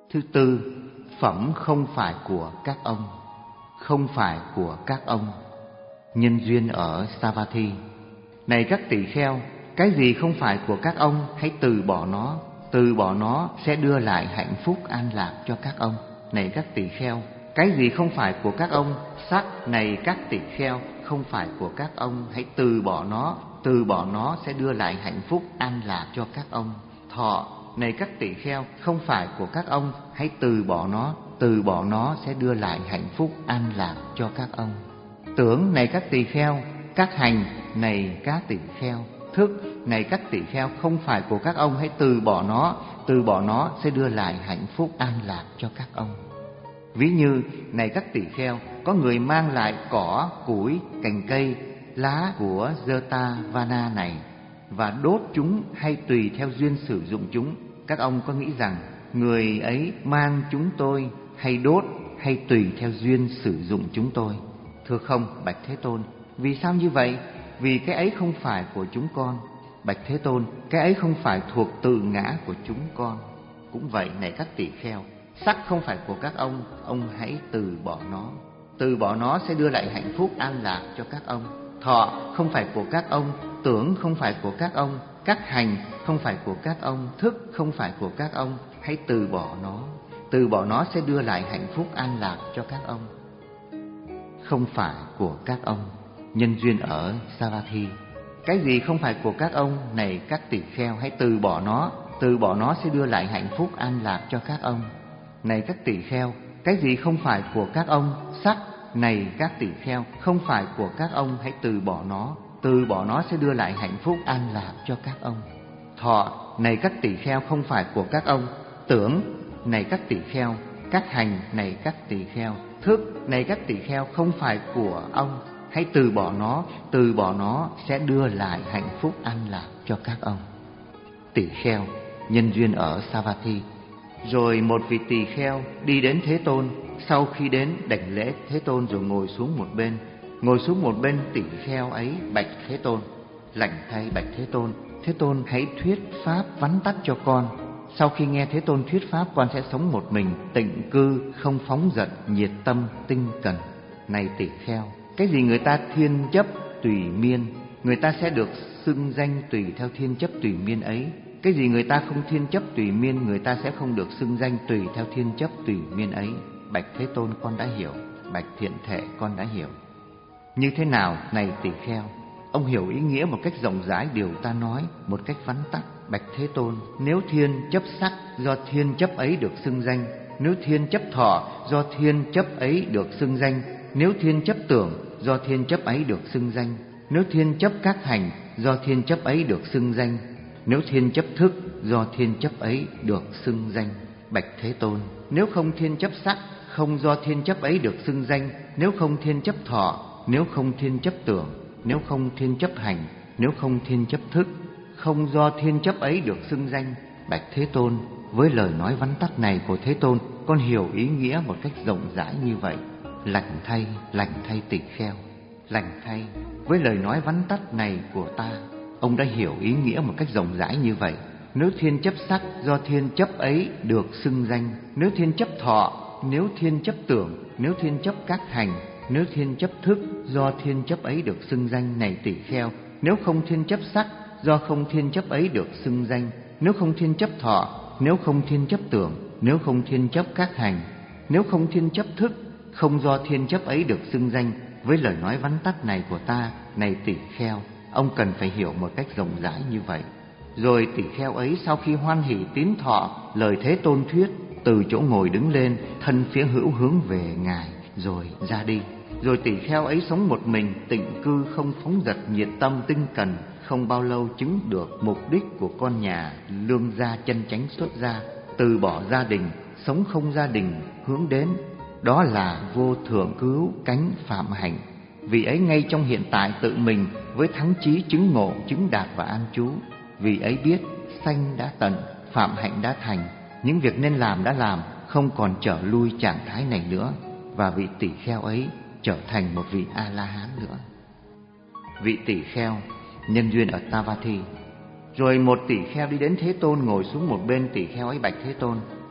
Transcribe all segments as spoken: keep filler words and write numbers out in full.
Thứ tư, phẩm không phải của các ông. Không phải của các ông. Nhân duyên ở Savatthi. Này các tỳ kheo, cái gì không phải của các ông, hãy từ bỏ nó. Từ bỏ nó sẽ đưa lại hạnh phúc an lạc cho các ông. Này các tỳ kheo, cái gì không phải của các ông, sắc. Này các tỳ kheo, không phải của các ông, hãy từ bỏ nó. Từ bỏ nó sẽ đưa lại hạnh phúc an lạc cho các ông. Thọ. Này các tỳ kheo, không phải của các ông, hãy từ bỏ nó. Từ bỏ nó sẽ đưa lại hạnh phúc an lạc cho các ông. Tưởng. Này các tỳ kheo, các hành. Này các tỳ kheo, thức. Này các tỳ kheo, không phải của các ông, hãy từ bỏ nó. Từ bỏ nó sẽ đưa lại hạnh phúc an lạc cho các ông. Ví như, này các tỳ kheo, có người mang lại cỏ, củi, cành cây, lá của Jetavana này và đốt chúng hay tùy theo duyên sử dụng chúng. Các ông có nghĩ rằng người ấy mang chúng tôi hay đốt hay tùy theo duyên sử dụng chúng tôi? Thưa không, bạch Thế Tôn. Vì sao như vậy? Vì cái ấy không phải của chúng con. Bạch Thế Tôn, cái ấy không phải thuộc tự ngã của chúng con. Cũng vậy, này các tỳ kheo, sắc không phải của các ông, ông hãy từ bỏ nó. Từ bỏ nó sẽ đưa lại hạnh phúc an lạc cho các ông. Thọ không phải của các ông, tưởng không phải của các ông, các hành không phải của các ông, thức không phải của các ông, hãy từ bỏ nó. Từ bỏ nó sẽ đưa lại hạnh phúc an lạc cho các ông. Không phải của các ông. Nhân duyên ở Savatthi. Cái gì không phải của các ông, này các tỳ kheo, hãy từ bỏ nó. Từ bỏ nó sẽ đưa lại hạnh phúc an lạc cho các ông. Này các tỳ kheo, cái gì không phải của các ông, sắc. Này các tỳ kheo, không phải của các ông, hãy từ bỏ nó. Từ bỏ nó sẽ đưa lại hạnh phúc an lạc cho các ông. Thọ. Này các tỳ kheo, không phải của các ông. Tưởng. Này các tỳ kheo, các hành. Này các tỳ kheo, thức. Này các tỳ kheo, không phải của ông, hãy từ bỏ nó. Từ bỏ nó sẽ đưa lại hạnh phúc an lạc cho các ông. Tỳ kheo. Nhân duyên ở Savatthi. Rồi một vị tỳ kheo đi đến Thế Tôn. Sau khi đến, đảnh lễ Thế Tôn rồi ngồi xuống một bên. Ngồi xuống một bên, tỳ kheo ấy bạch Thế Tôn: lành thay bạch Thế Tôn, Thế Tôn hãy thuyết pháp vắn tắt cho con. Sau khi nghe Thế Tôn thuyết pháp, con sẽ sống một mình, tịnh cư, không phóng dật, nhiệt tâm, tinh cần. Này tỳ kheo, cái gì người ta thiên chấp tùy miên, người ta sẽ được xưng danh tùy theo thiên chấp tùy miên ấy. Cái gì người ta không thiên chấp tùy miên, người ta sẽ không được xưng danh tùy theo thiên chấp tùy miên ấy. Bạch Thế Tôn, con đã hiểu. Bạch Thiện Thể, con đã hiểu. Như thế nào, này tỳ kheo? Ông hiểu ý nghĩa một cách rộng rãi điều ta nói, một cách vắn tắt. Bạch Thế Tôn, nếu thiên chấp sắc, do thiên chấp ấy được xưng danh. Nếu thiên chấp thọ, do thiên chấp ấy được xưng danh. Nếu thiên chấp tưởng, do thiên chấp ấy được xưng danh. Nếu thiên chấp các hành, do thiên chấp ấy được xưng danh. Nếu thiên chấp thức, do thiên chấp ấy được xưng danh. Bạch Thế Tôn, nếu không thiên chấp sắc, không do thiên chấp ấy được xưng danh. Nếu không thiên chấp thọ, nếu không thiên chấp tưởng, nếu không thiên chấp hành, nếu không thiên chấp thức, không do thiên chấp ấy được xưng danh. Bạch Thế Tôn, với lời nói vắn tắt này của Thế Tôn, con hiểu ý nghĩa một cách rộng rãi như vậy. Lành thay, lành thay tỳ kheo, lành thay, với lời nói vắn tắt này của ta, ông đã hiểu ý nghĩa một cách rộng rãi như vậy. Nếu thiên chấp sắc, do thiên chấp ấy được xưng danh. Nếu thiên chấp thọ, nếu thiên chấp tưởng, nếu thiên chấp các hành, nếu thiên chấp thức, do thiên chấp ấy được xưng danh. Này tỳ kheo, nếu không thiên chấp sắc, do không thiên chấp ấy được xưng danh. Nếu không thiên chấp thọ, nếu không thiên chấp tưởng, nếu không thiên chấp các hành, nếu không thiên chấp thức, không do thiên chấp ấy được xưng danh. Với lời nói vắn tắt này của ta, này tỳ kheo, ông cần phải hiểu một cách rộng rãi như vậy. Rồi tỳ kheo ấy sau khi hoan hỷ tín thọ lời Thế Tôn thuyết, từ chỗ ngồi đứng lên, thân phía hữu hướng về Ngài, rồi ra đi. Rồi tỳ kheo ấy sống một mình, tịnh cư, không phóng dật, nhiệt tâm, tinh cần. Không bao lâu chứng được mục đích của con nhà lương gia chân chánh xuất gia, từ bỏ gia đình, sống không gia đình, hướng đến đó là vô thượng cứu cánh phạm hạnh. Vì ấy ngay trong hiện tại tự mình với thắng chí chứng ngộ, chứng đạt và an trú. Vì ấy biết sanh đã tận, phạm hạnh đã thành, những việc nên làm đã làm, không còn trở lui trạng thái này nữa. Và vị tỳ kheo ấy trở thành một vị A-la-hán nữa. Vị tỳ kheo nhân duyên ở Savatthi. Rồi một tỳ kheo đi đến Thế Tôn, ngồi xuống một bên. Tỳ kheo ấy bạch Thế Tôn: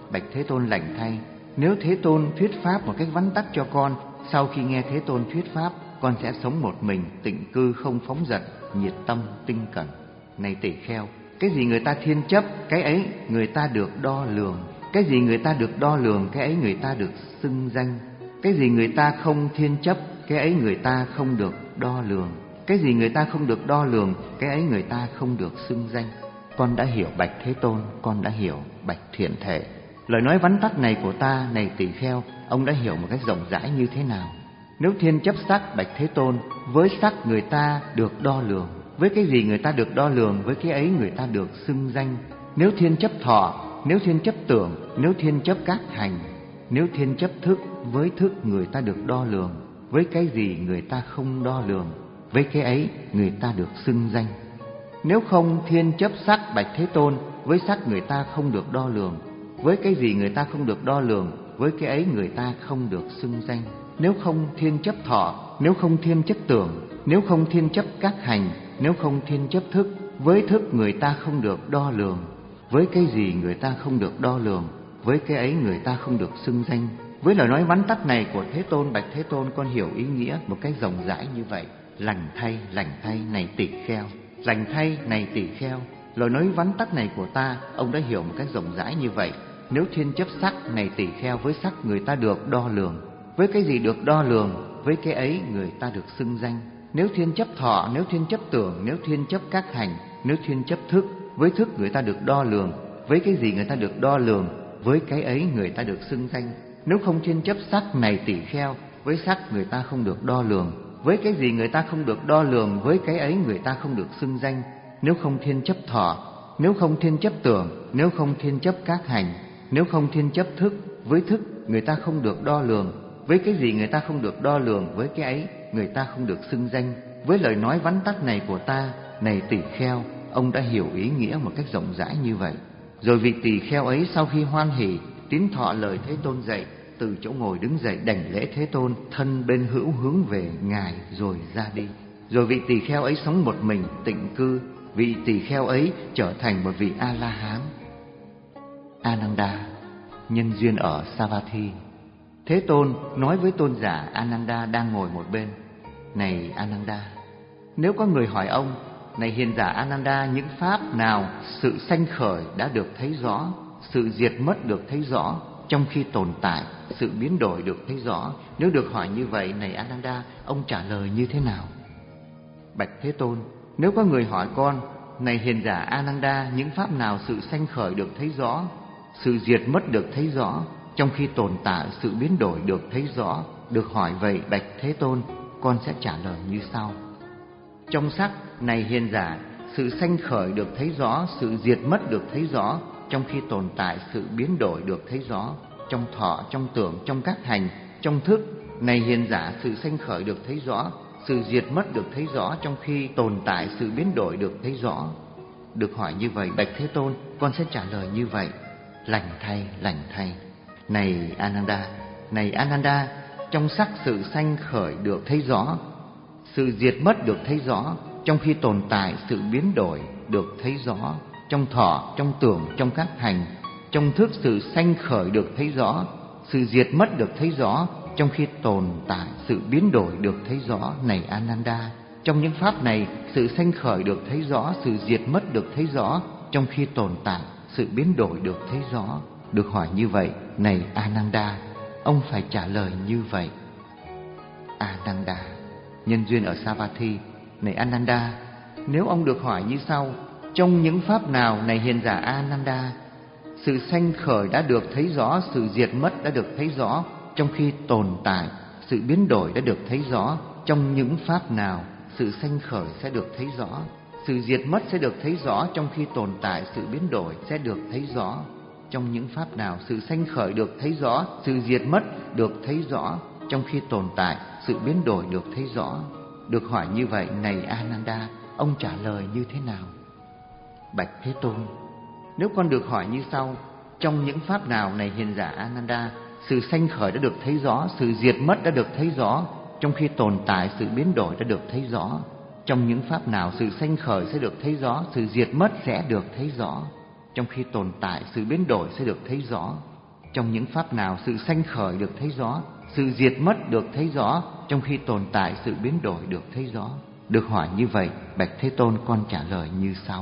bạch Thế Tôn lành thay. Nếu Thế Tôn thuyết pháp một cách vắn tắt cho con, sau khi nghe Thế Tôn thuyết pháp, con sẽ sống một mình, tịnh cư, không phóng dật, nhiệt tâm, tinh cẩn. Này tỳ kheo, cái gì người ta thiên chấp, cái ấy người ta được đo lường. Cái gì người ta được đo lường, cái ấy người ta được xưng danh. Cái gì người ta không thiên chấp, cái ấy người ta không được đo lường. Cái gì người ta không được đo lường, cái ấy người ta không được xưng danh. Con đã hiểu bạch Thế Tôn, con đã hiểu bạch Thiện Thể. Lời nói vắn tắt này của ta, này tỳ kheo, ông đã hiểu một cách rộng rãi như thế nào? Nếu thiên chấp sắc, bạch Thế Tôn, với sắc người ta được đo lường. Với cái gì người ta được đo lường, với cái ấy người ta được xưng danh. Nếu thiên chấp thọ, nếu thiên chấp tưởng, nếu thiên chấp các hành, nếu thiên chấp thức, với thức người ta được đo lường. Với cái gì người ta không đo lường, với cái ấy người ta được xưng danh. Nếu không thiên chấp sắc, bạch Thế Tôn, với sắc người ta không được đo lường. Với cái gì người ta không được đo lường, với cái ấy người ta không được xưng danh. Nếu không thiên chấp thọ, nếu không thiên chấp tưởng, nếu không thiên chấp các hành, nếu không thiên chấp thức, với thức người ta không được đo lường. Với cái gì người ta không được đo lường, với cái ấy người ta không được xưng danh. Với lời nói vắn tắt này của Thế Tôn, bạch Thế Tôn, con hiểu ý nghĩa một cách rộng rãi như vậy. Lành thay, lành thay, này tỳ kheo. Lành thay, này tỳ kheo. Lời nói vắn tắt này của ta, ông đã hiểu một cách rộng rãi như vậy. Nếu thiên chấp sắc, này tỳ kheo, với sắc người ta được đo lường. Với cái gì được đo lường, với cái ấy người ta được xưng danh. Nếu thiên chấp thọ, nếu thiên chấp tưởng, nếu thiên chấp các hành, nếu thiên chấp thức, với thức người ta được đo lường. Với cái gì người ta được đo lường, với cái ấy người ta được xưng danh. Nếu không thiên chấp sắc, này tỳ kheo, với sắc người ta không được đo lường. Với cái gì người ta không được đo lường, với cái ấy người ta không được xưng danh. Nếu không thiên chấp thọ, nếu không thiên chấp tưởng, nếu không thiên chấp các hành, nếu không thiên chấp thức, với thức người ta không được đo lường. Với cái gì người ta không được đo lường, với cái ấy người ta không được xưng danh. Với lời nói vắn tắt này của ta, này tỳ kheo, ông đã hiểu ý nghĩa một cách rộng rãi như vậy. Rồi vị tỳ kheo ấy sau khi hoan hỉ tín thọ lời Thế Tôn dạy, từ chỗ ngồi đứng dậy đảnh lễ Thế Tôn, thân bên hữu hướng về ngài rồi ra đi. Rồi vị tỳ kheo ấy sống một mình, tịnh cư. Vị tỳ kheo ấy trở thành một vị A La Hán. Ananda, nhân duyên ở Savatthi. Thế Tôn nói với tôn giả Ananda đang ngồi một bên: Này Ananda, nếu có người hỏi ông: Này hiền giả Ananda, những pháp nào sự sanh khởi đã được thấy rõ, sự diệt mất được thấy rõ, trong khi tồn tại sự biến đổi được thấy rõ? Nếu được hỏi như vậy, này Ananda, ông trả lời như thế nào? Bạch Thế Tôn, nếu có người hỏi con: Này hiền giả Ananda, những pháp nào sự sanh khởi được thấy rõ, sự diệt mất được thấy rõ, trong khi tồn tại sự biến đổi được thấy rõ? Được hỏi vậy, bạch Thế Tôn, con sẽ trả lời như sau. Trong sắc, này hiền giả, sự sanh khởi được thấy rõ, sự diệt mất được thấy rõ, trong khi tồn tại sự biến đổi được thấy rõ. Trong thọ, trong tưởng, trong các hành, trong thức, này hiền giả, sự sanh khởi được thấy rõ, sự diệt mất được thấy rõ, trong khi tồn tại sự biến đổi được thấy rõ. Được hỏi như vậy, bạch Thế Tôn, con sẽ trả lời như vậy. Lành thay, lành thay. Này Ananda, này Ananda, trong sắc sự sanh khởi được thấy rõ, sự diệt mất được thấy rõ, trong khi tồn tại sự biến đổi được thấy rõ. Trong thọ, trong tưởng, trong các hành, trong thức sự sanh khởi được thấy rõ, sự diệt mất được thấy rõ, trong khi tồn tại sự biến đổi được thấy rõ. Này Ananda, trong những pháp này, sự sanh khởi được thấy rõ, sự diệt mất được thấy rõ, trong khi tồn tại sự biến đổi được thấy rõ. Được hỏi như vậy, này Ananda, ông phải trả lời như vậy. Ananda, nhân duyên ở Savatthi. Này Ananda, nếu ông được hỏi như sau: Trong những pháp nào, này hiền giả Ananda, sự sanh khởi đã được thấy rõ, sự diệt mất đã được thấy rõ, trong khi tồn tại sự biến đổi đã được thấy rõ? Trong những pháp nào sự sanh khởi sẽ được thấy rõ, sự diệt mất sẽ được thấy rõ, trong khi tồn tại sự biến đổi sẽ được thấy rõ? Trong những pháp nào sự sanh khởi được thấy rõ, sự diệt mất được thấy rõ, trong khi tồn tại sự biến đổi được thấy rõ? Được hỏi như vậy, này Ananda, ông trả lời như thế nào? Bạch Thế Tôn, nếu con được hỏi như sau: Trong những pháp nào, này hiền giả Ananda, sự sanh khởi đã được thấy rõ, sự diệt mất đã được thấy rõ, trong khi tồn tại sự biến đổi đã được thấy rõ? Trong những pháp nào sự sanh khởi sẽ được thấy rõ, sự diệt mất sẽ được thấy rõ, trong khi tồn tại sự biến đổi sẽ được thấy rõ? trong những pháp nào sự sanh khởi được thấy rõ, sự diệt mất được thấy rõ, trong khi tồn tại sự biến đổi được thấy rõ? Được hỏi như vậy, bạch Thế Tôn, con trả lời như sau.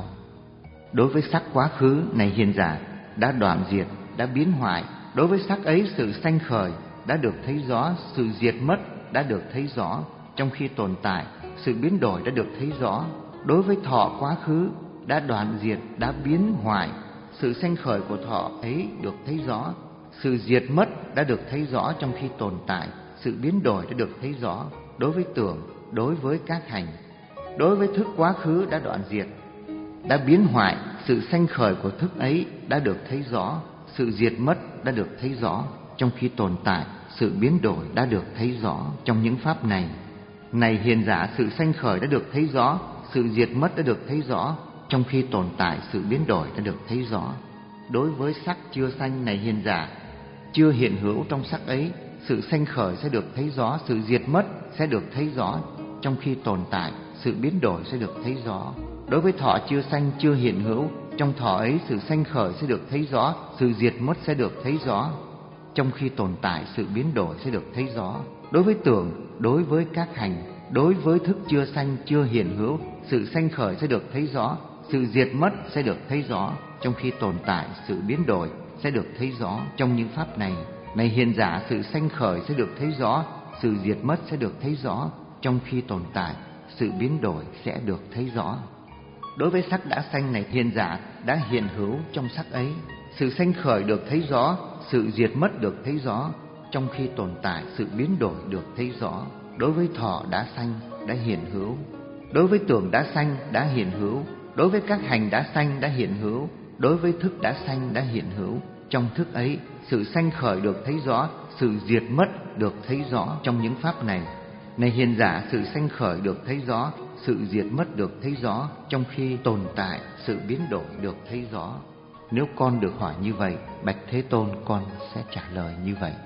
Đối với sắc quá khứ này hiền giả đã đoạn diệt, đã biến hoại, đối với sắc ấy sự sanh khởi đã được thấy rõ, sự diệt mất đã được thấy rõ, trong khi tồn tại sự biến đổi đã được thấy rõ. Đối với thọ quá khứ đã đoạn diệt, đã biến hoại, sự sanh khởi của thọ ấy được thấy rõ, sự diệt mất đã được thấy rõ, trong khi tồn tại sự biến đổi đã được thấy rõ. Đối với tưởng, đối với các hành, đối với thức quá khứ đã đoạn diệt, đã biến hoại, sự sanh khởi của thức ấy đã được thấy rõ, sự diệt mất đã được thấy rõ, trong khi tồn tại sự biến đổi đã được thấy rõ trong những pháp này. Này hiền giả, sự sanh khởi đã được thấy rõ, sự diệt mất đã được thấy rõ, trong khi tồn tại sự biến đổi đã được thấy rõ. Đối với sắc chưa sanh này hiền giả, chưa hiện hữu trong sắc ấy, sự sanh khởi sẽ được thấy rõ, sự diệt mất sẽ được thấy rõ, trong khi tồn tại sự biến đổi sẽ được thấy rõ. Đối với thọ chưa sanh, chưa hiện hữu, trong thọ ấy sự sanh khởi sẽ được thấy rõ, sự diệt mất sẽ được thấy rõ, trong khi tồn tại sự biến đổi sẽ được thấy rõ. Đối với tưởng, đối với các hành, đối với thức chưa sanh, chưa hiện hữu, sự sanh khởi sẽ được thấy rõ, sự diệt mất sẽ được thấy rõ, trong khi tồn tại sự biến đổi sẽ được thấy rõ trong những pháp này. Này hiền giả, sự sanh khởi sẽ được thấy rõ, sự diệt mất sẽ được thấy rõ, trong khi tồn tại sự biến đổi sẽ được thấy rõ. Đối với sắc đã sanh này hiền giả, đã hiện hữu trong sắc ấy, sự sanh khởi được thấy rõ, sự diệt mất được thấy rõ, trong khi tồn tại sự biến đổi được thấy rõ. Đối với thọ đã sanh, đã hiện hữu, đối với tưởng đã sanh, đã hiện hữu, đối với các hành đã sanh, đã hiện hữu, đối với thức đã sanh, đã hiện hữu, trong thức ấy sự sanh khởi được thấy rõ, sự diệt mất được thấy rõ trong những pháp này. Này hiền giả, sự sanh khởi được thấy rõ, sự diệt mất được thấy rõ, trong khi tồn tại sự biến đổi được thấy rõ. Nếu con được hỏi như vậy, bạch Thế Tôn, con sẽ trả lời như vậy.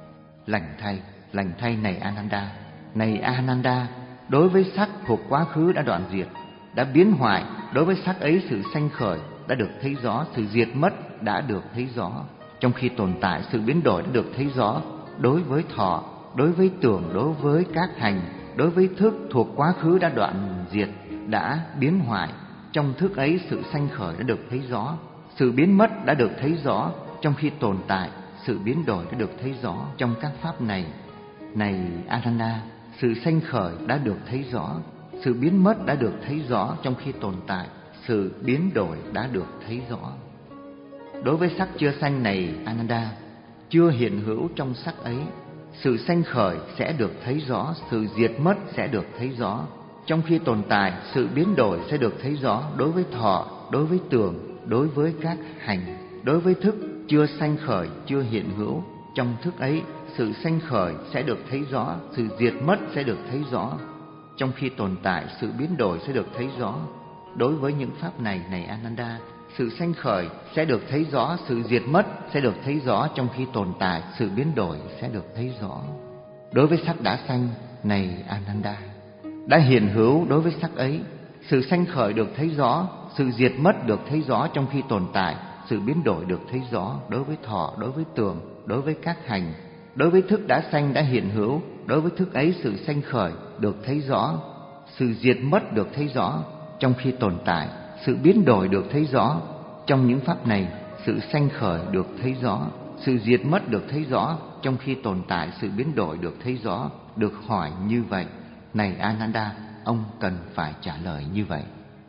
Lành thay, lành thay này Ananda, này Ananda, đối với sắc thuộc quá khứ đã đoạn diệt, đã biến hoại, đối với sắc ấy sự sanh khởi đã được thấy rõ, sự diệt mất đã được thấy rõ, trong khi tồn tại sự biến đổi đã được thấy rõ. Đối với thọ, đối với tưởng, đối với các hành, đối với thức thuộc quá khứ đã đoạn diệt, đã biến hoại, trong thức ấy sự sanh khởi đã được thấy rõ, sự biến mất đã được thấy rõ, trong khi tồn tại sự biến đổi đã được thấy rõ trong các pháp này. Này Ananda, sự sanh khởi đã được thấy rõ, sự biến mất đã được thấy rõ, trong khi tồn tại sự biến đổi đã được thấy rõ. Đối với sắc chưa sanh này Ananda, chưa hiện hữu trong sắc ấy, sự sanh khởi sẽ được thấy rõ, sự diệt mất sẽ được thấy rõ, trong khi tồn tại sự biến đổi sẽ được thấy rõ. Đối với thọ, đối với tưởng, đối với các hành, đối với thức chưa sanh khởi, chưa hiện hữu, trong thức ấy sự sanh khởi sẽ được thấy rõ, sự diệt mất sẽ được thấy rõ, trong khi tồn tại sự biến đổi sẽ được thấy rõ. Đối với những pháp này này Ananda, sự sanh khởi sẽ được thấy rõ, sự diệt mất sẽ được thấy rõ, trong khi tồn tại sự biến đổi sẽ được thấy rõ. Đối với sắc đã sanh này Ananda, đã hiện hữu đối với sắc ấy, sự sanh khởi được thấy rõ, sự diệt mất được thấy rõ, trong khi tồn tại sự biến đổi được thấy rõ. Đối với thọ, đối với tưởng, đối với các hành, đối với thức đã sanh, đã hiện hữu, đối với thức ấy sự sanh khởi được thấy rõ, sự diệt mất được thấy rõ, trong khi tồn tại sự biến đổi được thấy rõ. Trong những pháp này, sự sanh khởi được thấy rõ, sự diệt mất được thấy rõ, trong khi tồn tại sự biến đổi được thấy rõ. Được hỏi như vậy, này Ananda, ông cần phải trả lời như vậy.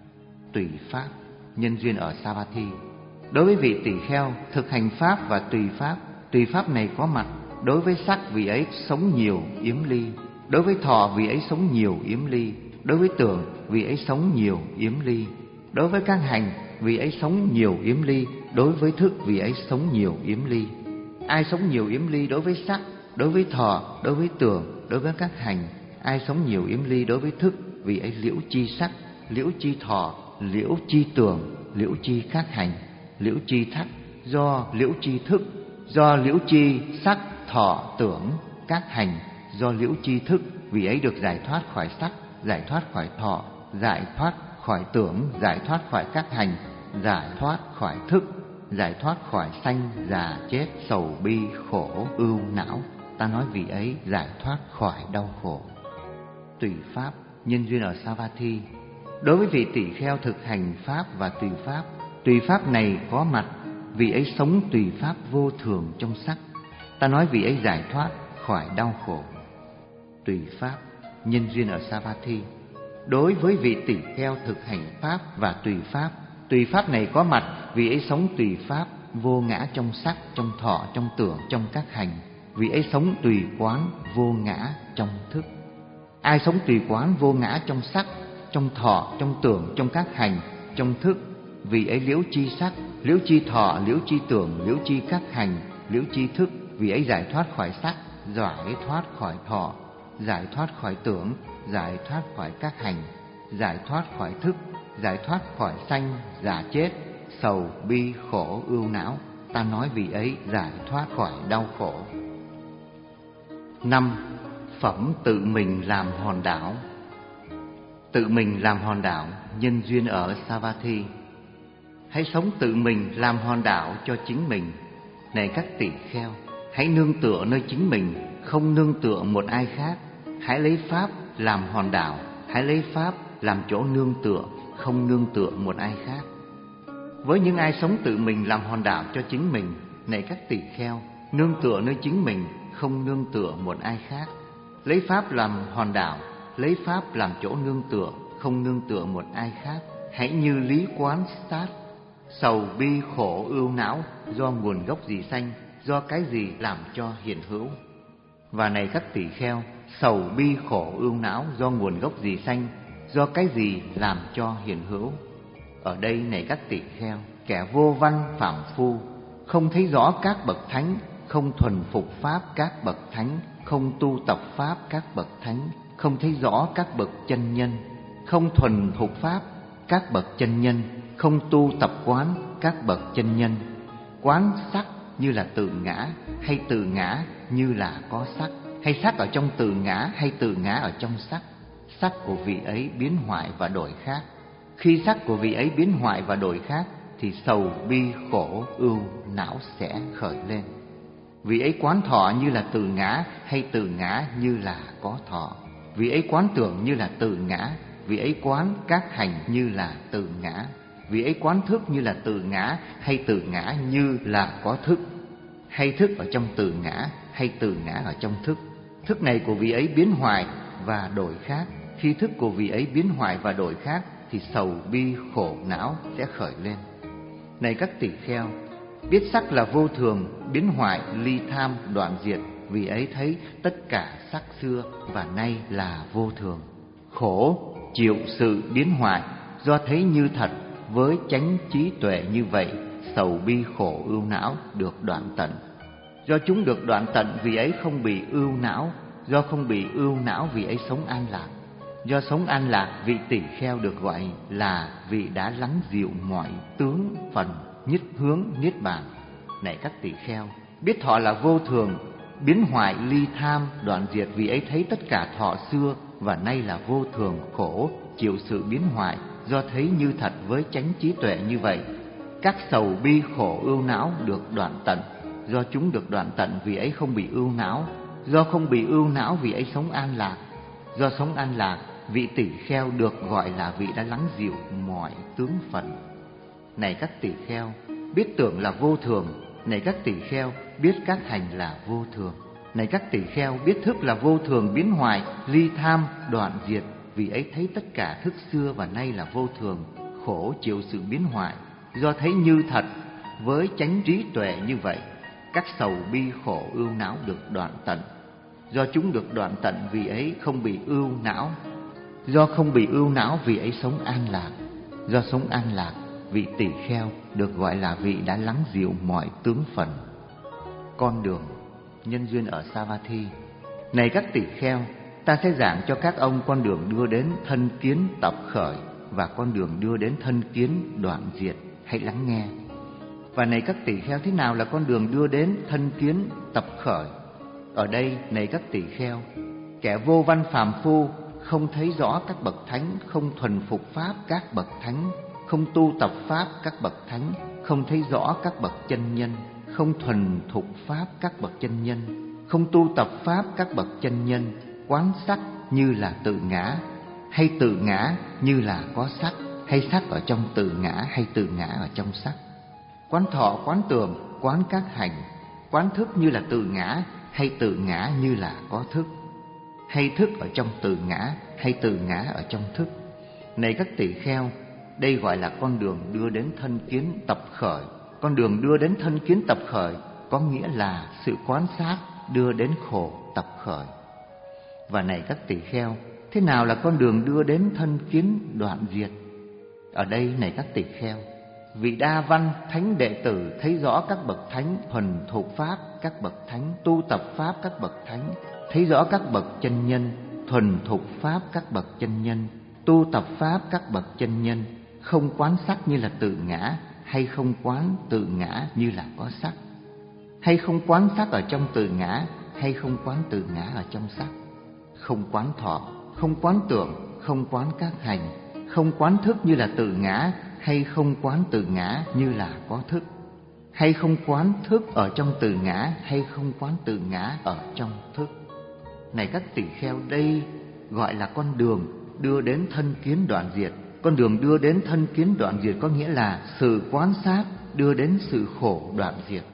Tùy pháp, nhân duyên ở Savatthi. Đối với vị tỳ kheo thực hành pháp và tùy pháp, tùy pháp này có mặt. Đối với sắc, vị ấy sống nhiều yếm ly. Đối với thọ, vị ấy sống nhiều yếm ly. Đối với tưởng, vị ấy sống nhiều yếm ly. Đối với các hành, vị ấy sống nhiều yếm ly. Đối với thức, vị ấy sống nhiều yếm ly. Ai sống nhiều yếm ly đối với sắc, đối với thọ, đối với tưởng, đối với các hành? Ai sống nhiều yếm ly đối với thức, vị ấy liễu chi sắc, liễu chi thọ, liễu chi tưởng, liễu chi các hành, liễu chi thắc, do liễu chi thức, do liễu chi sắc, thọ, tưởng, các hành, do liễu chi thức, vị ấy được giải thoát khỏi sắc, giải thoát khỏi thọ, giải thoát khỏi tưởng, giải thoát khỏi các hành, giải thoát khỏi thức, giải thoát khỏi sanh, già, chết, sầu bi, khổ, ưu, não. Ta nói vị ấy giải thoát khỏi đau khổ. Tùy pháp, nhân duyên ở Savatthi. Đối với vị tỳ kheo thực hành pháp và tùy pháp, tùy pháp này có mặt, vị ấy sống tùy pháp vô thường trong sắc. Ta nói vị ấy giải thoát khỏi đau khổ. Tùy pháp, nhân duyên ở Savatthi. Đối với vị tỳ kheo thực hành pháp và tùy pháp, tùy pháp này có mặt, vị ấy sống tùy pháp vô ngã trong sắc, trong thọ, trong tưởng, trong các hành. Vị ấy sống tùy quán vô ngã trong thức. Ai sống tùy quán vô ngã trong sắc, trong thọ, trong tưởng, trong các hành, trong thức, vị ấy liễu chi sắc, liễu chi thọ, liễu chi tưởng, liễu chi các hành, liễu chi thức. Vị ấy giải thoát khỏi sắc, giải thoát khỏi thọ, giải thoát khỏi tưởng, giải thoát khỏi các hành, giải thoát khỏi thức, giải thoát khỏi sanh, già, chết, sầu bi, khổ, ưu, não. Ta nói vị ấy giải thoát khỏi đau khổ. Năm. Phẩm tự mình làm hòn đảo. Tự mình làm hòn đảo, nhân duyên ở Savatthi. Hãy sống tự mình làm hòn đảo cho chính mình. Này các tỳ kheo, hãy nương tựa nơi chính mình, không nương tựa một ai khác. Hãy lấy pháp làm hòn đảo, hãy lấy pháp làm chỗ nương tựa, không nương tựa một ai khác. Với những ai sống tự mình làm hòn đảo cho chính mình, này các tỳ kheo, nương tựa nơi chính mình, không nương tựa một ai khác. Lấy pháp làm hòn đảo, lấy pháp làm chỗ nương tựa, không nương tựa một ai khác. Hãy như lý quán sát. Sầu bi khổ ưu não do nguồn gốc gì sanh, do cái gì làm cho hiện hữu. Và này các tỳ kheo, sầu bi khổ ưu não do nguồn gốc gì sanh, do cái gì làm cho hiện hữu. Ở đây này các tỳ kheo, kẻ vô văn phàm phu, không thấy rõ các bậc thánh, không thuần phục pháp các bậc thánh, không tu tập pháp các bậc thánh, không thấy rõ các bậc chân nhân, không thuần thuộc pháp các bậc chân nhân, không tu tập quán các bậc chân nhân. Quán sắc như là tự ngã, hay tự ngã như là có sắc, hay sắc ở trong tự ngã, hay tự ngã ở trong sắc. Sắc của vị ấy biến hoại và đổi khác. Khi sắc của vị ấy biến hoại và đổi khác, thì sầu bi khổ ưu não sẽ khởi lên. Vị ấy quán thọ như là tự ngã, hay tự ngã như là có thọ. Vị ấy quán tưởng như là tự ngã, vị ấy quán các hành như là tự ngã. Vị ấy quán thức như là tự ngã, hay tự ngã như là có thức. Hay thức ở trong tự ngã, hay tự ngã ở trong thức. Thức này của vị ấy biến hoại và đổi khác. Khi thức của vị ấy biến hoại và đổi khác, thì sầu bi khổ não sẽ khởi lên. Này các tỳ kheo, biết sắc là vô thường, biến hoại, ly tham, đoạn diệt. Vì ấy thấy tất cả sắc xưa và nay là vô thường. Khổ chịu sự biến hoại, do thấy như thật, với chánh trí tuệ như vậy, sầu bi khổ ưu não được đoạn tận. Do chúng được đoạn tận, vì ấy không bị ưu não. Do không bị ưu não, vì ấy sống an lạc. Do sống an lạc, vị tỳ kheo được gọi là vị đã lắng dịu mọi tướng phần, nhất hướng niết bàn. Này các tỳ kheo, biết thọ là vô thường, biến hoại, ly tham, đoạn diệt. Vì ấy thấy tất cả thọ xưa và nay là vô thường, khổ, chịu sự biến hoại. Do thấy như thật với chánh trí tuệ như vậy, các sầu bi khổ ưu não được đoạn tận. Do chúng được đoạn tận, vì ấy không bị ưu não. Do không bị ưu não, vì ấy sống an lạc. Do sống an lạc, vị tỳ kheo được gọi là vị đã lắng dịu mọi tướng phận. Này các tỳ kheo, biết tưởng là vô thường. Này các tỳ kheo, biết các hành là vô thường. Này các tỳ kheo, biết thức là vô thường, biến hoại, ly tham, đoạn diệt. Vì ấy thấy tất cả thức xưa và nay là vô thường, khổ, chịu sự biến hoại. Do thấy như thật với chánh trí tuệ như vậy, các sầu bi khổ ưu não được đoạn tận. Do chúng được đoạn tận, vì ấy không bị ưu não. Do không bị ưu não, vì ấy sống an lạc. Do sống an lạc, vị tỳ kheo được gọi là vị đã lắng dịu mọi tướng phận. Con đường, nhân duyên ở Savatthi. Này các tỳ kheo, ta sẽ giảng cho các ông con đường đưa đến thân kiến tập khởi và con đường đưa đến thân kiến đoạn diệt. Hãy lắng nghe. Và này các tỳ kheo, thế nào là con đường đưa đến thân kiến tập khởi? Ở đây, này các tỳ kheo, kẻ vô văn phàm phu, không thấy rõ các bậc thánh, không thuần phục pháp các bậc thánh, không tu tập pháp các bậc thánh, không thấy rõ các bậc chân nhân, không thuần thục pháp các bậc chân nhân, không tu tập pháp các bậc chân nhân, quán sắc như là tự ngã, hay tự ngã như là có sắc, hay sắc ở trong tự ngã, hay tự ngã ở trong sắc. Quán thọ, quán tưởng, quán các hành, quán thức như là tự ngã, hay tự ngã như là có thức, hay thức ở trong tự ngã, hay tự ngã ở trong thức. Này các tỳ kheo, đây gọi là con đường đưa đến thân kiến tập khởi. Con đường đưa đến thân kiến tập khởi có nghĩa là sự quán sát đưa đến khổ tập khởi. Và này các tỳ kheo, thế nào là con đường đưa đến thân kiến đoạn diệt? Ở đây này các tỳ kheo, vị đa văn thánh đệ tử thấy rõ các bậc thánh thuần thục pháp, các bậc thánh tu tập pháp, các bậc thánh thấy rõ các bậc chân nhân thuần thục pháp, các bậc chân nhân tu tập pháp, các bậc chân nhân không quán sắc như là tự ngã, hay không quán tự ngã như là có sắc, hay không quán sắc ở trong tự ngã, hay không quán tự ngã ở trong sắc, không quán thọ, không quán tưởng, không quán các hành, không quán thức như là tự ngã, hay không quán tự ngã như là có thức, hay không quán thức ở trong tự ngã, hay không quán tự ngã ở trong thức. Này các tỳ kheo, đây gọi là con đường đưa đến thân kiến đoạn diệt. Con đường đưa đến thân kiến đoạn diệt có nghĩa là sự quán sát đưa đến sự khổ đoạn diệt.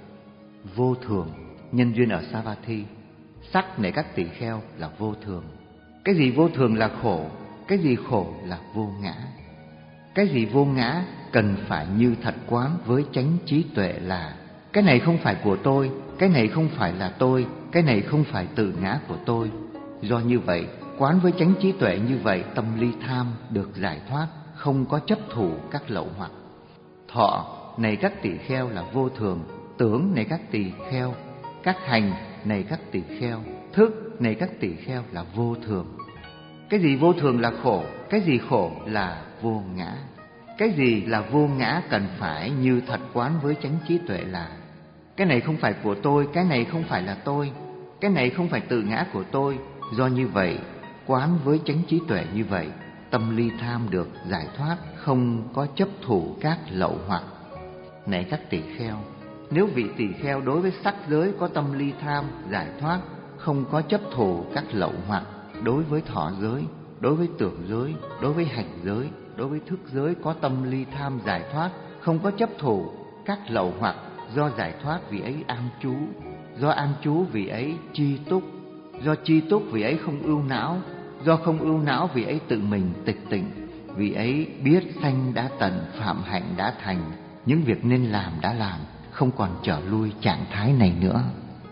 Vô thường, nhân duyên ở Savatthi. Sắc này các tỳ kheo là vô thường. Cái gì vô thường là khổ, cái gì khổ là vô ngã. Cái gì vô ngã cần phải như thật quán với chánh trí tuệ là cái này không phải của tôi, cái này không phải là tôi, cái này không phải tự ngã của tôi. Do như vậy, quán với chánh trí tuệ như vậy, tâm ly tham được giải thoát, không có chấp thủ các lậu hoặc. Thọ này các tỳ kheo là vô thường. Tưởng này các tỳ kheo, các hành này các tỳ kheo, thức này các tỳ kheo là vô thường. Cái gì vô thường là khổ, cái gì khổ là vô ngã. Cái gì là vô ngã cần phải như thật quán với chánh trí tuệ là cái này không phải của tôi, cái này không phải là tôi, cái này không phải tự ngã của tôi. Do như vậy, quán với chánh trí tuệ như vậy, tâm ly tham được giải thoát, không có chấp thủ các lậu hoặc. Này các tỳ kheo, nếu vị tỳ kheo đối với sắc giới có tâm ly tham giải thoát, không có chấp thủ các lậu hoặc, đối với thọ giới, đối với tưởng giới, đối với hành giới, đối với thức giới có tâm ly tham giải thoát, không có chấp thủ các lậu hoặc, do giải thoát vì ấy an trú, do an trú vì ấy chi túc, do chi túc vì ấy không ưu não, do không ưu não vì ấy tự mình tịch tịnh, vì ấy biết sanh đã tận, phạm hạnh đã thành, những việc nên làm đã làm, không còn trở lui trạng thái này nữa.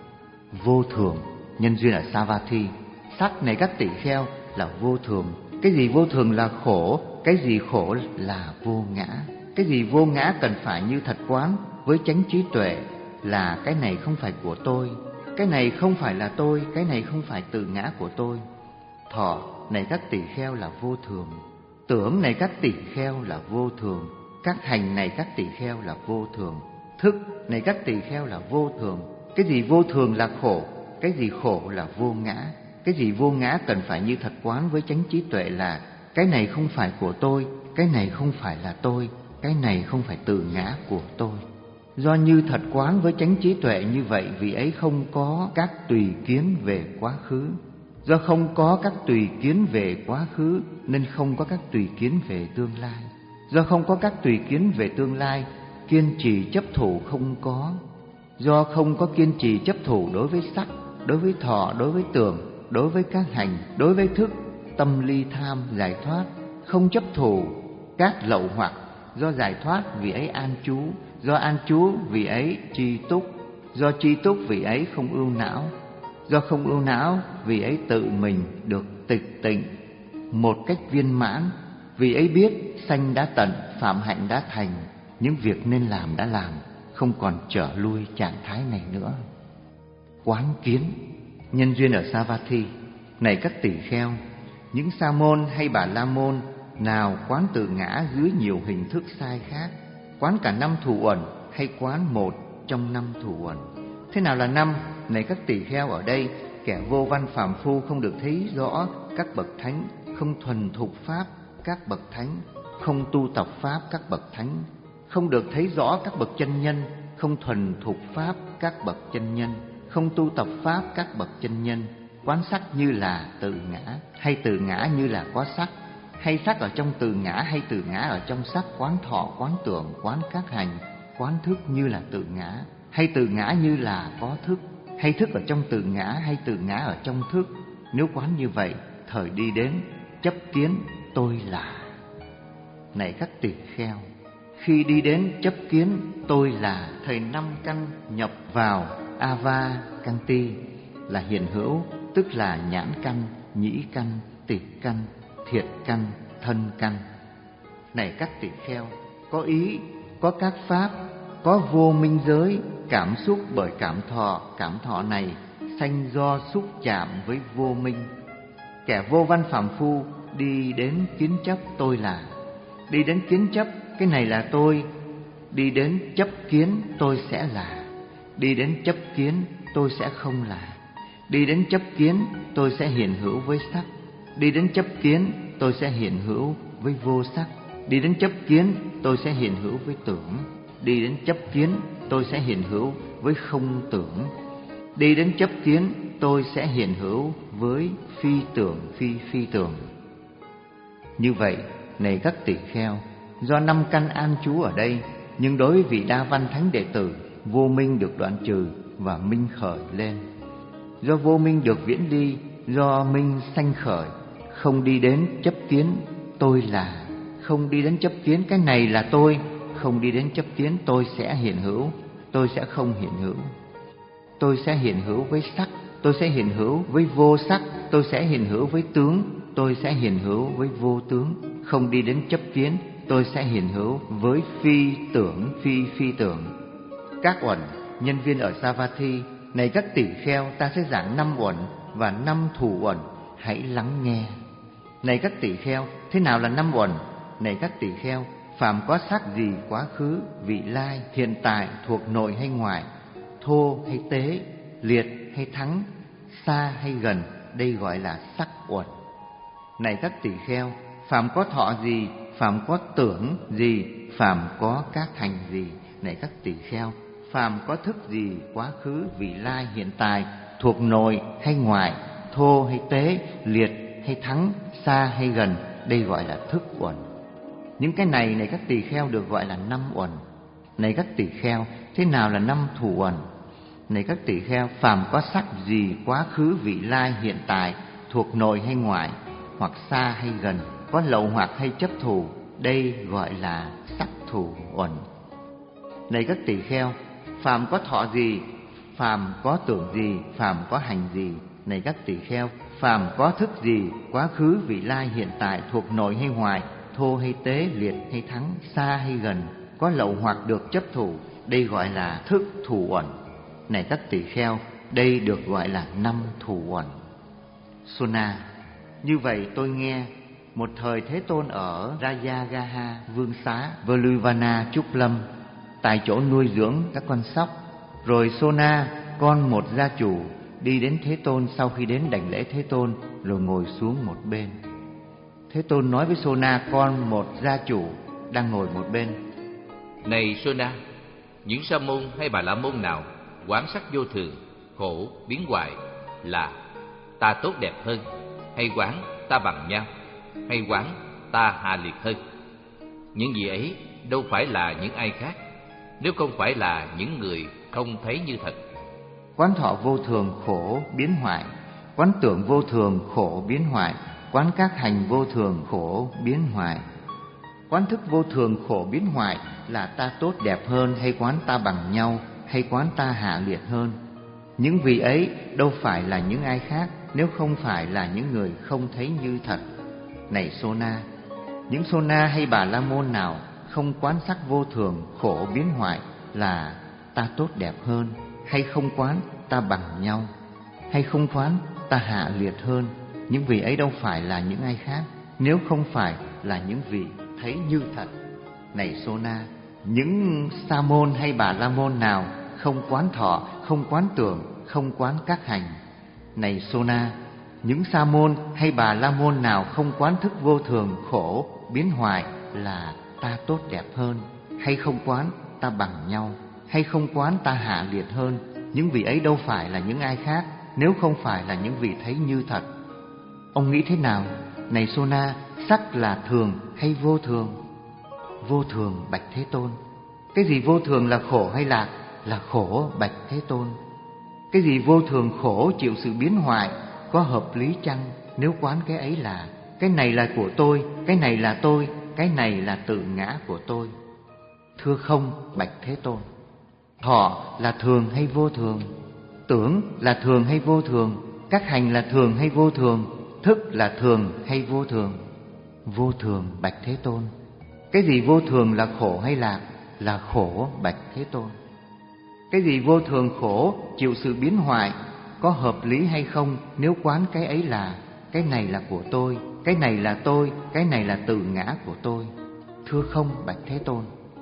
Vô thường, nhân duyên ở Savatthi. Sắc này các tỳ kheo là vô thường. Cái gì vô thường là khổ, cái gì khổ là vô ngã. Cái gì vô ngã cần phải như thật quán với chánh trí tuệ là cái này không phải của tôi, cái này không phải là tôi, cái này không phải tự ngã của tôi. Thọ này các tỳ kheo là vô thường. Tưởng này các tỳ kheo là vô thường. Các hành này các tỳ kheo là vô thường. Thức này các tỳ kheo là vô thường. Cái gì vô thường là khổ, cái gì khổ là vô ngã. Cái gì vô ngã cần phải như thật quán với chánh trí tuệ là cái này không phải của tôi, cái này không phải là tôi, cái này không phải tự ngã của tôi. Do như thật quán với chánh trí tuệ như vậy, vì ấy không có các tùy kiến về quá khứ. Do không có các tùy kiến về quá khứ nên không có các tùy kiến về tương lai. Do không có các tùy kiến về tương lai, kiên trì chấp thủ không có. Do không có kiên trì chấp thủ đối với sắc, đối với thọ, đối với tưởng, đối với các hành, đối với thức, tâm ly tham giải thoát, không chấp thủ các lậu hoặc. Do giải thoát vì ấy an trú, do an trú vì ấy tri túc, do tri túc vì ấy không ưu não, do không ưu não vì ấy tự mình được tịch tịnh một cách viên mãn, vì ấy biết sanh đã tận, phạm hạnh đã thành, những việc nên làm đã làm, không còn trở lui trạng thái này nữa. Quán kiến, nhân duyên ở Savatthi. Này các tỳ kheo, những sa môn hay bà la môn nào quán tự ngã dưới nhiều hình thức sai khác, quán cả năm thủ uẩn hay quán một trong năm thủ uẩn. Thế nào là năm? Này các tỳ kheo, ở đây kẻ vô văn phàm phu không được thấy rõ các bậc thánh, không thuần thục pháp các bậc thánh, không tu tập pháp các bậc thánh, không được thấy rõ các bậc chân nhân, không thuần thục pháp các bậc chân nhân, không tu tập pháp các bậc chân nhân. Quán sắc như là tự ngã, hay tự ngã như là có sắc, hay sắc ở trong tự ngã, hay tự ngã ở trong sắc. Quán thọ, quán tưởng, quán các hành, quán thức như là tự ngã, hay tự ngã như là có thức, hay thức ở trong tự ngã, hay tự ngã ở trong thức. Nếu quán như vậy, thời đi đến chấp kiến tôi là. Này các tỳ kheo, khi đi đến chấp kiến tôi là, thời năm căn nhập vào ava căn ti là hiện hữu, tức là nhãn căn, nhĩ căn, tỳ căn, thiệt căn, thân căn. Này các tỳ kheo, có ý, có các pháp, có vô minh giới, cảm xúc bởi cảm thọ. Cảm thọ này sanh do xúc chạm với vô minh. Kẻ vô văn phàm phu đi đến kiến chấp tôi là, đi đến kiến chấp cái này là tôi, đi đến chấp kiến tôi sẽ là, đi đến chấp kiến tôi sẽ không là, đi đến chấp kiến tôi sẽ hiện hữu với sắc, đi đến chấp kiến tôi sẽ hiện hữu với vô sắc, đi đến chấp kiến tôi sẽ hiện hữu với tưởng, đi đến chấp kiến tôi sẽ hiện hữu với không tưởng, đi đến chấp kiến tôi sẽ hiện hữu với phi tưởng phi phi tưởng. Như vậy, này các tỳ kheo, do năm căn an trú ở đây, nhưng đối với vị đa văn thánh đệ tử, vô minh được đoạn trừ và minh khởi lên. Do vô minh được viễn ly, do minh sanh khởi, không đi đến chấp kiến tôi là, không đi đến chấp kiến cái này là tôi, không đi đến chấp kiến tôi sẽ hiện hữu, tôi sẽ không hiện hữu. Tôi sẽ hiện hữu với sắc, tôi sẽ hiện hữu với vô sắc, tôi sẽ hiện hữu với tướng, tôi sẽ hiện hữu với vô tướng. Không đi đến chấp kiến, tôi sẽ hiện hữu với phi tưởng phi phi tưởng. Các uẩn nhân viên ở Savatthi, này các tỷ kheo, ta sẽ giảng năm uẩn và năm thủ uẩn, hãy lắng nghe. Này các tỷ kheo, thế nào là năm uẩn? Này các tỷ kheo, phàm có sắc gì, quá khứ, vị lai, hiện tại, thuộc nội hay ngoại, thô hay tế, liệt hay thắng, xa hay gần, đây gọi là sắc uẩn. Này các tỷ kheo, phàm có thọ gì, phàm có tưởng gì, phàm có các hành gì. Này các tỷ kheo, phàm có thức gì, quá khứ, vị lai, hiện tại, thuộc nội hay ngoại, thô hay tế, liệt hay thắng, xa hay gần, đây gọi là thức uẩn. Những cái này, này các tỳ kheo, được gọi là năm uẩn. Này các tỳ kheo, thế nào là năm thủ uẩn? Này các tỳ kheo, phàm có sắc gì, quá khứ, vị lai, hiện tại, thuộc nội hay ngoại, hoặc xa hay gần, có lậu hoặc hay chấp thủ, đây gọi là sắc thủ uẩn. Này các tỳ kheo, phàm có thọ gì, phàm có tưởng gì, phàm có hành gì. Này các tỳ kheo, phàm có thức gì, quá khứ, vị lai, hiện tại, thuộc nội hay ngoại, thô hay tế, liệt hay thắng, xa hay gần, có lậu hoặc được chấp thủ, đây gọi là thức thủ uẩn. Này các tỳ kheo, đây được gọi là năm thủ uẩn. Sona, như vậy tôi nghe, một thời Thế Tôn ở Rajagaha, Vương Xá, Veluvana, Trúc Lâm, tại chỗ nuôi dưỡng các con sóc. Rồi Sona, con một gia chủ, đi đến Thế Tôn sau khi đến đảnh lễ Thế Tôn, rồi ngồi xuống một bên. Thế Tôn nói với Sona, con một gia chủ, đang ngồi một bên: Này Sona, những sa môn hay bà la môn nào quán sắc vô thường, khổ, biến hoại là ta tốt đẹp hơn, hay quán ta bằng nhau, hay quán ta hạ liệt hơn, những gì ấy đâu phải là những ai khác, nếu không phải là những người không thấy như thật. Quán thọ vô thường, khổ, biến hoại, quán tưởng vô thường, khổ, biến hoại, quán các hành vô thường, khổ, biến hoại. Quán thức vô thường, khổ, biến hoại là ta tốt đẹp hơn, hay quán ta bằng nhau, hay quán ta hạ liệt hơn. Những vị ấy đâu phải là những ai khác, nếu không phải là những người không thấy như thật. Này Sona, những Sona hay Bà La Môn nào không quán sắc vô thường, khổ, biến hoại là ta tốt đẹp hơn, hay không quán ta bằng nhau, hay không quán ta hạ liệt hơn, những vị ấy đâu phải là những ai khác, nếu không phải là những vị thấy như thật. Này Sona, những Sa môn hay Bà La Môn nào không quán thọ, không quán tưởng, không quán các hành. Này Sona, những Sa môn hay Bà La Môn nào không quán thức vô thường, khổ, biến hoại là ta tốt đẹp hơn, hay không quán ta bằng nhau, hay không quán ta hạ liệt hơn. Những vị ấy đâu phải là những ai khác, nếu không phải là những vị thấy như thật. Ông nghĩ thế nào? Này Sona, sắc là thường hay vô thường? Vô thường, bạch Thế Tôn. Cái gì vô thường là khổ hay lạc? Là khổ, bạch Thế Tôn. Cái gì vô thường khổ chịu sự biến hoại, có hợp lý chăng? Nếu quán cái ấy là cái này là của tôi, cái này là tôi, cái này là tự ngã của tôi. Thưa không, bạch Thế Tôn. Thọ là thường hay vô thường? Tưởng là thường hay vô thường? Các hành là thường hay vô thường? Thức là thường hay vô thường? Vô thường, bạch Thế Tôn. Cái gì vô thường là khổ hay lạc? Là khổ, bạch Thế Tôn. Cái gì vô thường khổ chịu sự biến hoại, có hợp lý hay không? Nếu quán cái ấy là cái này là của tôi, cái này là tôi, cái này là tự ngã của tôi. Thưa không, bạch Thế Tôn.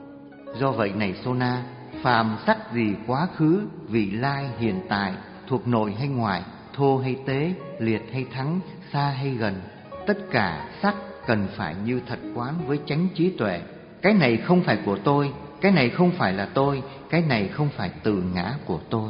Do vậy này Sona, phàm sắc gì quá khứ, vị lai, hiện tại, thuộc nội hay ngoại, thô hay tế, liệt hay thắng, xa hay gần, tất cả sắc cần phải như thật quán với chánh trí tuệ. Cái này không phải của tôi, cái này không phải là tôi, cái này không phải tự ngã của tôi.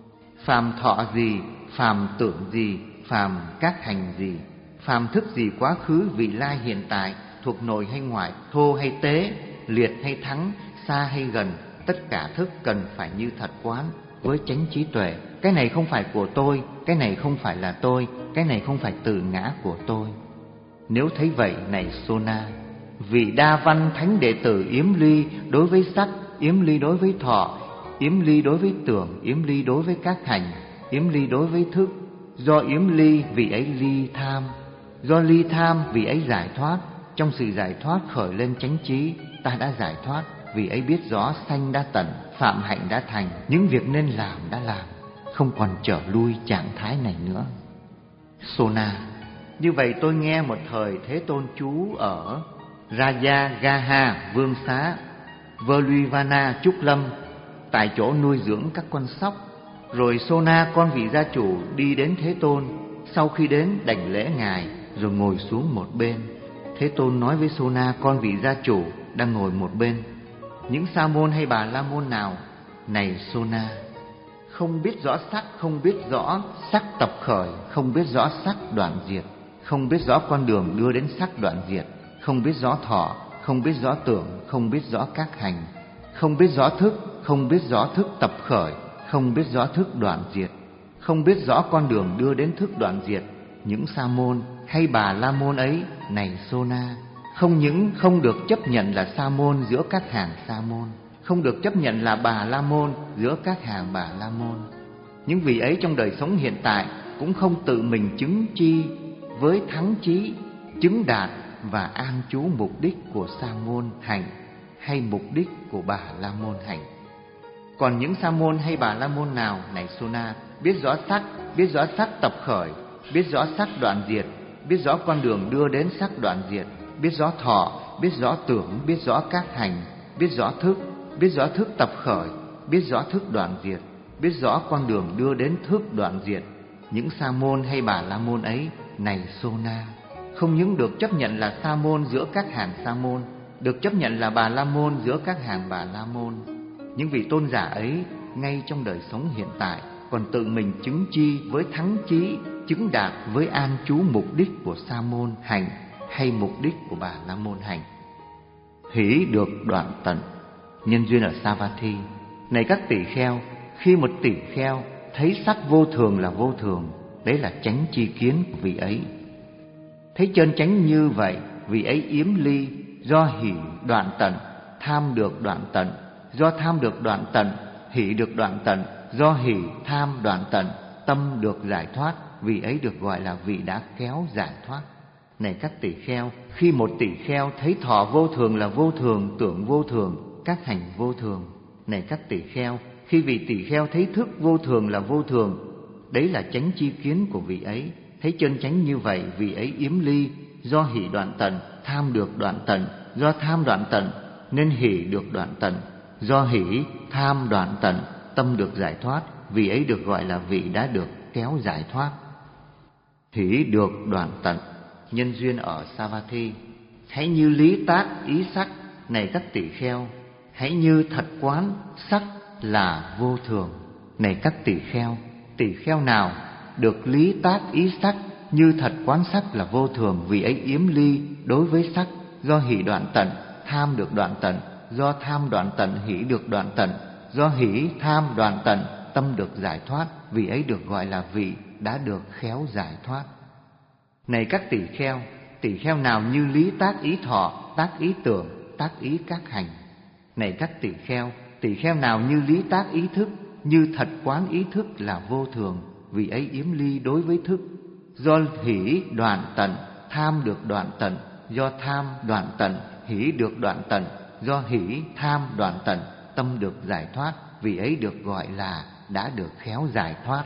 Phàm thọ gì, phàm tưởng gì, phàm các hành gì, phàm thức gì quá khứ, vị lai, hiện tại, thuộc nội hay ngoại, thô hay tế, liệt hay thắng, xa hay gần, tất cả thức cần phải như thật quán với chánh trí tuệ. Cái này không phải của tôi, cái này không phải là tôi, cái này không phải tự ngã của tôi. Nếu thấy vậy này Sona, vị đa văn thánh đệ tử yếm ly đối với sắc, yếm ly đối với thọ, yếm ly đối với tưởng, yếm ly đối với các hành, yếm ly đối với thức. Do yếm ly vị ấy ly tham, do ly tham vị ấy giải thoát. Trong sự giải thoát khởi lên chánh trí, ta đã giải thoát. Vì ấy biết rõ sanh đã tận, phạm hạnh đã thành, những việc nên làm đã làm, không còn trở lui trạng thái này nữa. Sona, như vậy tôi nghe một thời Thế Tôn trú ở Rajagaha Vương Xá, Völuvana Trúc Lâm, tại chỗ nuôi dưỡng các con sóc. Rồi Sona con vị gia chủ đi đến Thế Tôn. Sau khi đến đảnh lễ ngài rồi ngồi xuống một bên. Thế Tôn nói với Sona con vị gia chủ đang ngồi một bên: những sa môn hay bà la môn nào, này Sona, không biết rõ sắc, không biết rõ sắc tập khởi, không biết rõ sắc đoạn diệt, không biết rõ con đường đưa đến sắc đoạn diệt, không biết rõ thọ, không biết rõ tưởng, không biết rõ các hành, không biết rõ thức, không biết rõ thức tập khởi, không biết rõ thức đoạn diệt, không biết rõ con đường đưa đến thức đoạn diệt, những sa môn hay bà la môn ấy, này Sona, không những không được chấp nhận là sa môn giữa các hàng sa môn, không được chấp nhận là bà la môn giữa các hàng bà la môn. Những vị ấy trong đời sống hiện tại cũng không tự mình chứng chi với thắng chí, chứng đạt và an trú mục đích của sa môn hành hay mục đích của bà la môn hành. Còn những sa môn hay bà la môn nào, này Sona, biết rõ sắc, biết rõ sắc tập khởi, biết rõ sắc đoạn diệt, biết rõ con đường đưa đến sắc đoạn diệt, biết rõ thọ, biết rõ tưởng, biết rõ các hành, biết rõ thức, biết rõ thức tập khởi, biết rõ thức đoạn diệt, biết rõ con đường đưa đến thức đoạn diệt. Những sa môn hay bà la môn ấy, này Sona, không những được chấp nhận là sa môn giữa các hàng sa môn, được chấp nhận là bà la môn giữa các hàng bà la môn. Những vị tôn giả ấy ngay trong đời sống hiện tại còn tự mình chứng chi với thắng chí, chứng đạt với an trú mục đích của sa môn hành hay mục đích của bà la môn hành. Hỷ được đoạn tận. Nhân duyên ở Savatthi. Này các tỷ kheo, khi một tỷ kheo thấy sắc vô thường là vô thường, đấy là chánh chi kiến của vị ấy. Thấy chân chánh như vậy, vị ấy yếm ly, do hỷ đoạn tận, tham được đoạn tận, do tham được đoạn tận, hỷ được đoạn tận, do hỷ tham đoạn tận, tâm được giải thoát, vị ấy được gọi là vị đã kéo giải thoát. Này các tỷ kheo, khi một tỷ kheo thấy thọ vô thường là vô thường, tưởng vô thường, các hành vô thường. Này các tỷ kheo, khi vị tỷ kheo thấy thức vô thường là vô thường, đấy là chánh chi kiến của vị ấy. Thấy chân chánh như vậy, vị ấy yếm ly, do hỷ đoạn tận, tham được đoạn tận, do tham đoạn tận nên hỷ được đoạn tận, do hỷ tham đoạn tận, tâm được giải thoát, vị ấy được gọi là vị đã được kéo giải thoát. Hỷ được đoạn tận. Nhân duyên ở Savatthi. Hãy như lý tác ý sắc. Này các tỷ kheo, hãy như thật quán sắc là vô thường. Này các tỳ kheo, tỳ kheo nào được lý tác ý sắc như thật quán sắc là vô thường, vì ấy yếm ly đối với sắc, do hỷ đoạn tận, tham được đoạn tận, do tham đoạn tận, hỷ được đoạn tận, do hỷ tham đoạn tận, tâm được giải thoát, vì ấy được gọi là vị đã được khéo giải thoát. Này các tỳ kheo, tỳ kheo nào như lý tác ý thọ, tác ý tưởng, tác ý các hành. Này các tỳ kheo, tỳ kheo nào như lý tác ý thức, như thật quán ý thức là vô thường, vì ấy yếm ly đối với thức, do hỷ đoạn tận, tham được đoạn tận, do tham đoạn tận, hỷ được đoạn tận, do hỷ tham đoạn tận, tâm được giải thoát, vì ấy được gọi là đã được khéo giải thoát.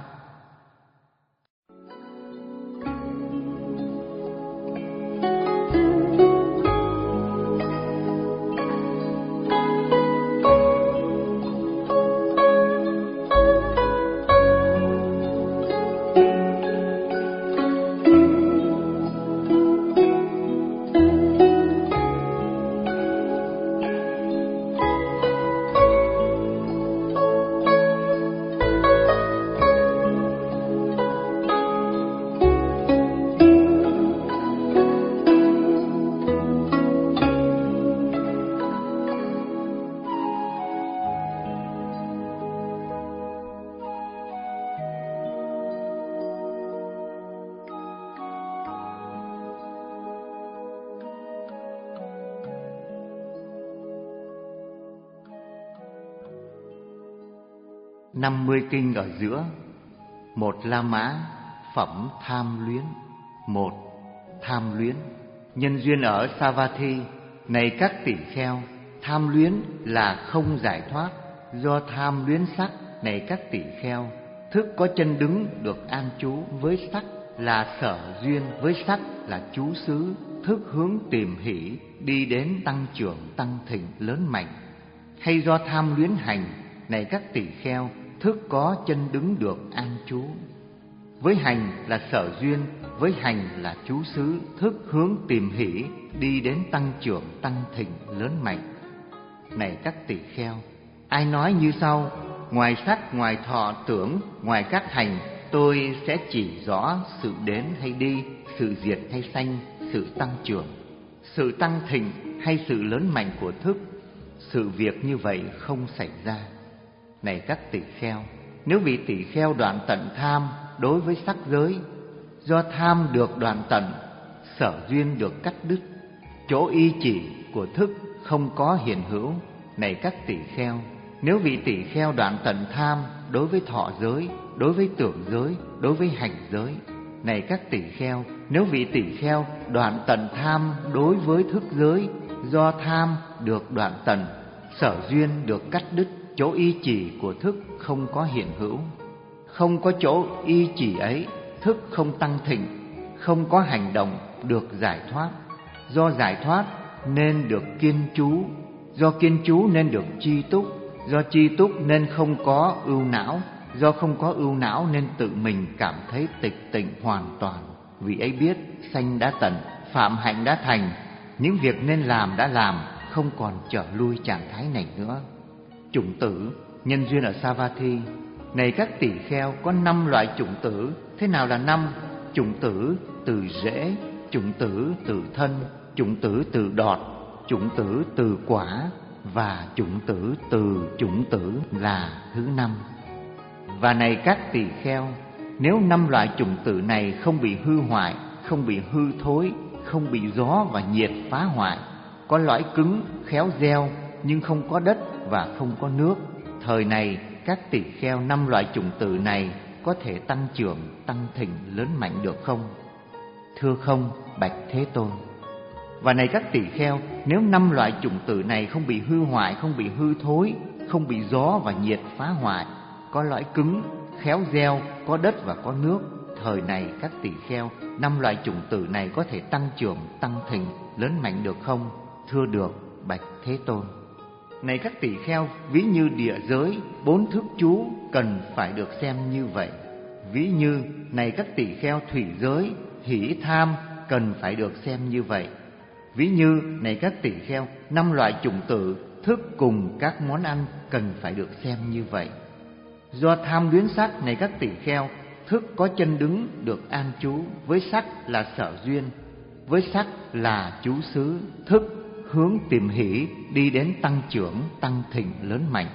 Năm mươi kinh ở giữa. Một La Mã, phẩm tham luyến. Một, tham luyến. Nhân duyên ở Savatthi. Này các tỳ kheo, tham luyến là không giải thoát, do tham luyến sắc. Này các tỳ kheo, thức có chân đứng được an trú với sắc là sở duyên, với sắc là trú xứ. Thức hướng tìm hỷ, đi đến tăng trưởng tăng thịnh lớn mạnh. Hay do tham luyến hành. Này các tỳ kheo, thức có chân đứng được an trú. Với hành là sở duyên, với hành là trú xứ. Thức hướng tìm hỷ, đi đến tăng trưởng tăng thịnh lớn mạnh. Này các tỳ kheo, ai nói như sau: ngoài sắc, ngoài thọ tưởng, ngoài các hành, tôi sẽ chỉ rõ sự đến hay đi, sự diệt hay sanh, sự tăng trưởng, sự tăng thịnh hay sự lớn mạnh của thức. Sự việc như vậy không xảy ra. Này các tỳ kheo, nếu vị tỳ kheo đoạn tận tham đối với sắc giới, do tham được đoạn tận, sở duyên được cắt đứt, chỗ y chỉ của thức không có hiện hữu. Này các tỳ kheo, nếu vị tỳ kheo đoạn tận tham đối với thọ giới, đối với tưởng giới, đối với hành giới. Này các tỳ kheo, nếu vị tỳ kheo đoạn tận tham đối với thức giới, do tham được đoạn tận, sở duyên được cắt đứt, chỗ y chỉ của thức không có hiện hữu. Không có chỗ y chỉ ấy, thức không tăng thịnh, không có hành động được giải thoát. Do giải thoát nên được kiên trú, do kiên trú nên được chi túc, do chi túc nên không có ưu não, do không có ưu não nên tự mình cảm thấy tịch tịnh hoàn toàn. Vì ấy biết sanh đã tận, phạm hạnh đã thành, những việc nên làm đã làm, không còn trở lui trạng thái này nữa. Chủng tử, nhân duyên ở Savatthi. Này các tỳ kheo, có năm loại chủng tử. Thế nào là năm? Chủng tử từ rễ, chủng tử từ thân, chủng tử từ đọt, chủng tử từ quả, và chủng tử từ chủng tử là thứ năm. Và này các tỳ kheo, nếu năm loại chủng tử này không bị hư hoại, không bị hư thối, không bị gió và nhiệt phá hoại, có lõi cứng, khéo gieo, nhưng không có đất và không có nước, thời này các tỳ kheo năm loại chủng tử này có thể tăng trưởng, tăng thịnh lớn mạnh được không? Thưa không, bạch Thế Tôn. Và này các tỳ kheo, nếu năm loại chủng tử này không bị hư hoại, không bị hư thối, không bị gió và nhiệt phá hoại, có lõi cứng, khéo gieo, có đất và có nước, thời này các tỳ kheo năm loại chủng tử này có thể tăng trưởng, tăng thịnh lớn mạnh được không? Thưa được, bạch Thế Tôn. Này các tỳ kheo, ví như địa giới, bốn thức chú cần phải được xem như vậy. Ví như, này các tỳ kheo, thủy giới, hỷ tham cần phải được xem như vậy. Ví như, này các tỳ kheo, năm loại chủng tử thức cùng các món ăn cần phải được xem như vậy. Do tham luyến sắc này các tỳ kheo, thức có chân đứng được an trú, với sắc là sở duyên, với sắc là trú xứ, thức hướng tìm hỷ đi đến tăng trưởng, tăng thịnh lớn mạnh.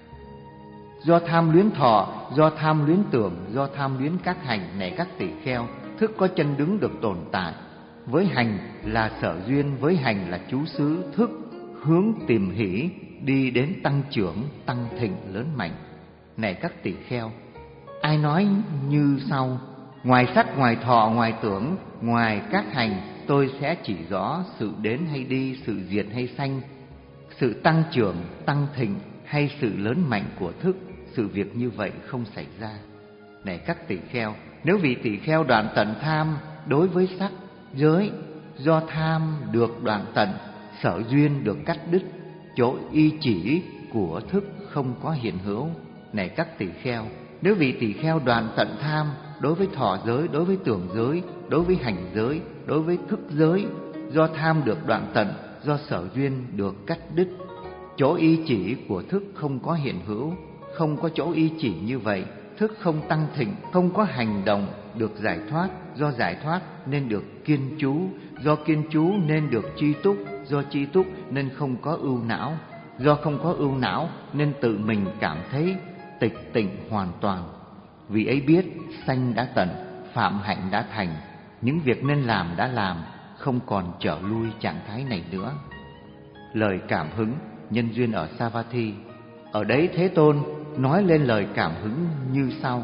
Do tham luyến thọ, do tham luyến tưởng, do tham luyến các hành này các tỳ kheo, thức có chân đứng được tồn tại, với hành là sở duyên, với hành là trú xứ, thức hướng tìm hỷ đi đến tăng trưởng, tăng thịnh lớn mạnh. Này các tỳ kheo, ai nói như sau: ngoài sắc, ngoài thọ, ngoài tưởng, ngoài các hành, tôi sẽ chỉ rõ sự đến hay đi, sự diệt hay sanh, sự tăng trưởng, tăng thịnh hay sự lớn mạnh của thức. Sự việc như vậy không xảy ra. Này các tỳ kheo, nếu vị tỳ kheo đoạn tận tham đối với sắc giới, do tham được đoạn tận, sở duyên được cắt đứt, chỗ y chỉ của thức không có hiện hữu. Này các tỳ kheo, nếu vị tỳ kheo đoạn tận tham đối với thọ giới, đối với tưởng giới, đối với hành giới, đối với thức giới, do tham được đoạn tận, do sở duyên được cắt đứt, chỗ y chỉ của thức không có hiện hữu. Không có chỗ y chỉ như vậy, thức không tăng thịnh, không có hành động được giải thoát, do giải thoát nên được kiên trú, do kiên trú nên được chi túc, do chi túc nên không có ưu não, do không có ưu não nên tự mình cảm thấy tịch tịnh hoàn toàn. Vì ấy biết sanh đã tận, phạm hạnh đã thành, những việc nên làm đã làm, không còn trở lui trạng thái này nữa. Lời cảm hứng nhân duyên ở Savatthi. Ở đấy Thế Tôn nói lên lời cảm hứng như sau: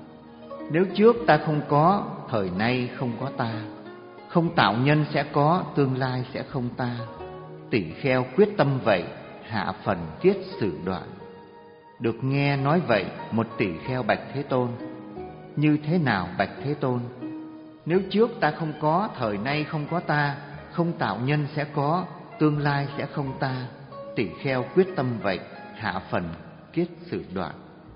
nếu trước ta không có, thời nay không có ta, không tạo nhân sẽ có, tương lai sẽ không ta. Tỷ kheo quyết tâm vậy, hạ phần tiết xử đoạn. Được nghe nói vậy, một tỷ kheo bạch Thế Tôn: như thế nào bạch Thế Tôn? Nếu trước ta không có, thời nay không có ta, không tạo nhân sẽ có, tương lai sẽ không ta. Tỷ kheo quyết tâm vậy, hạ phần kiết sự đoạn.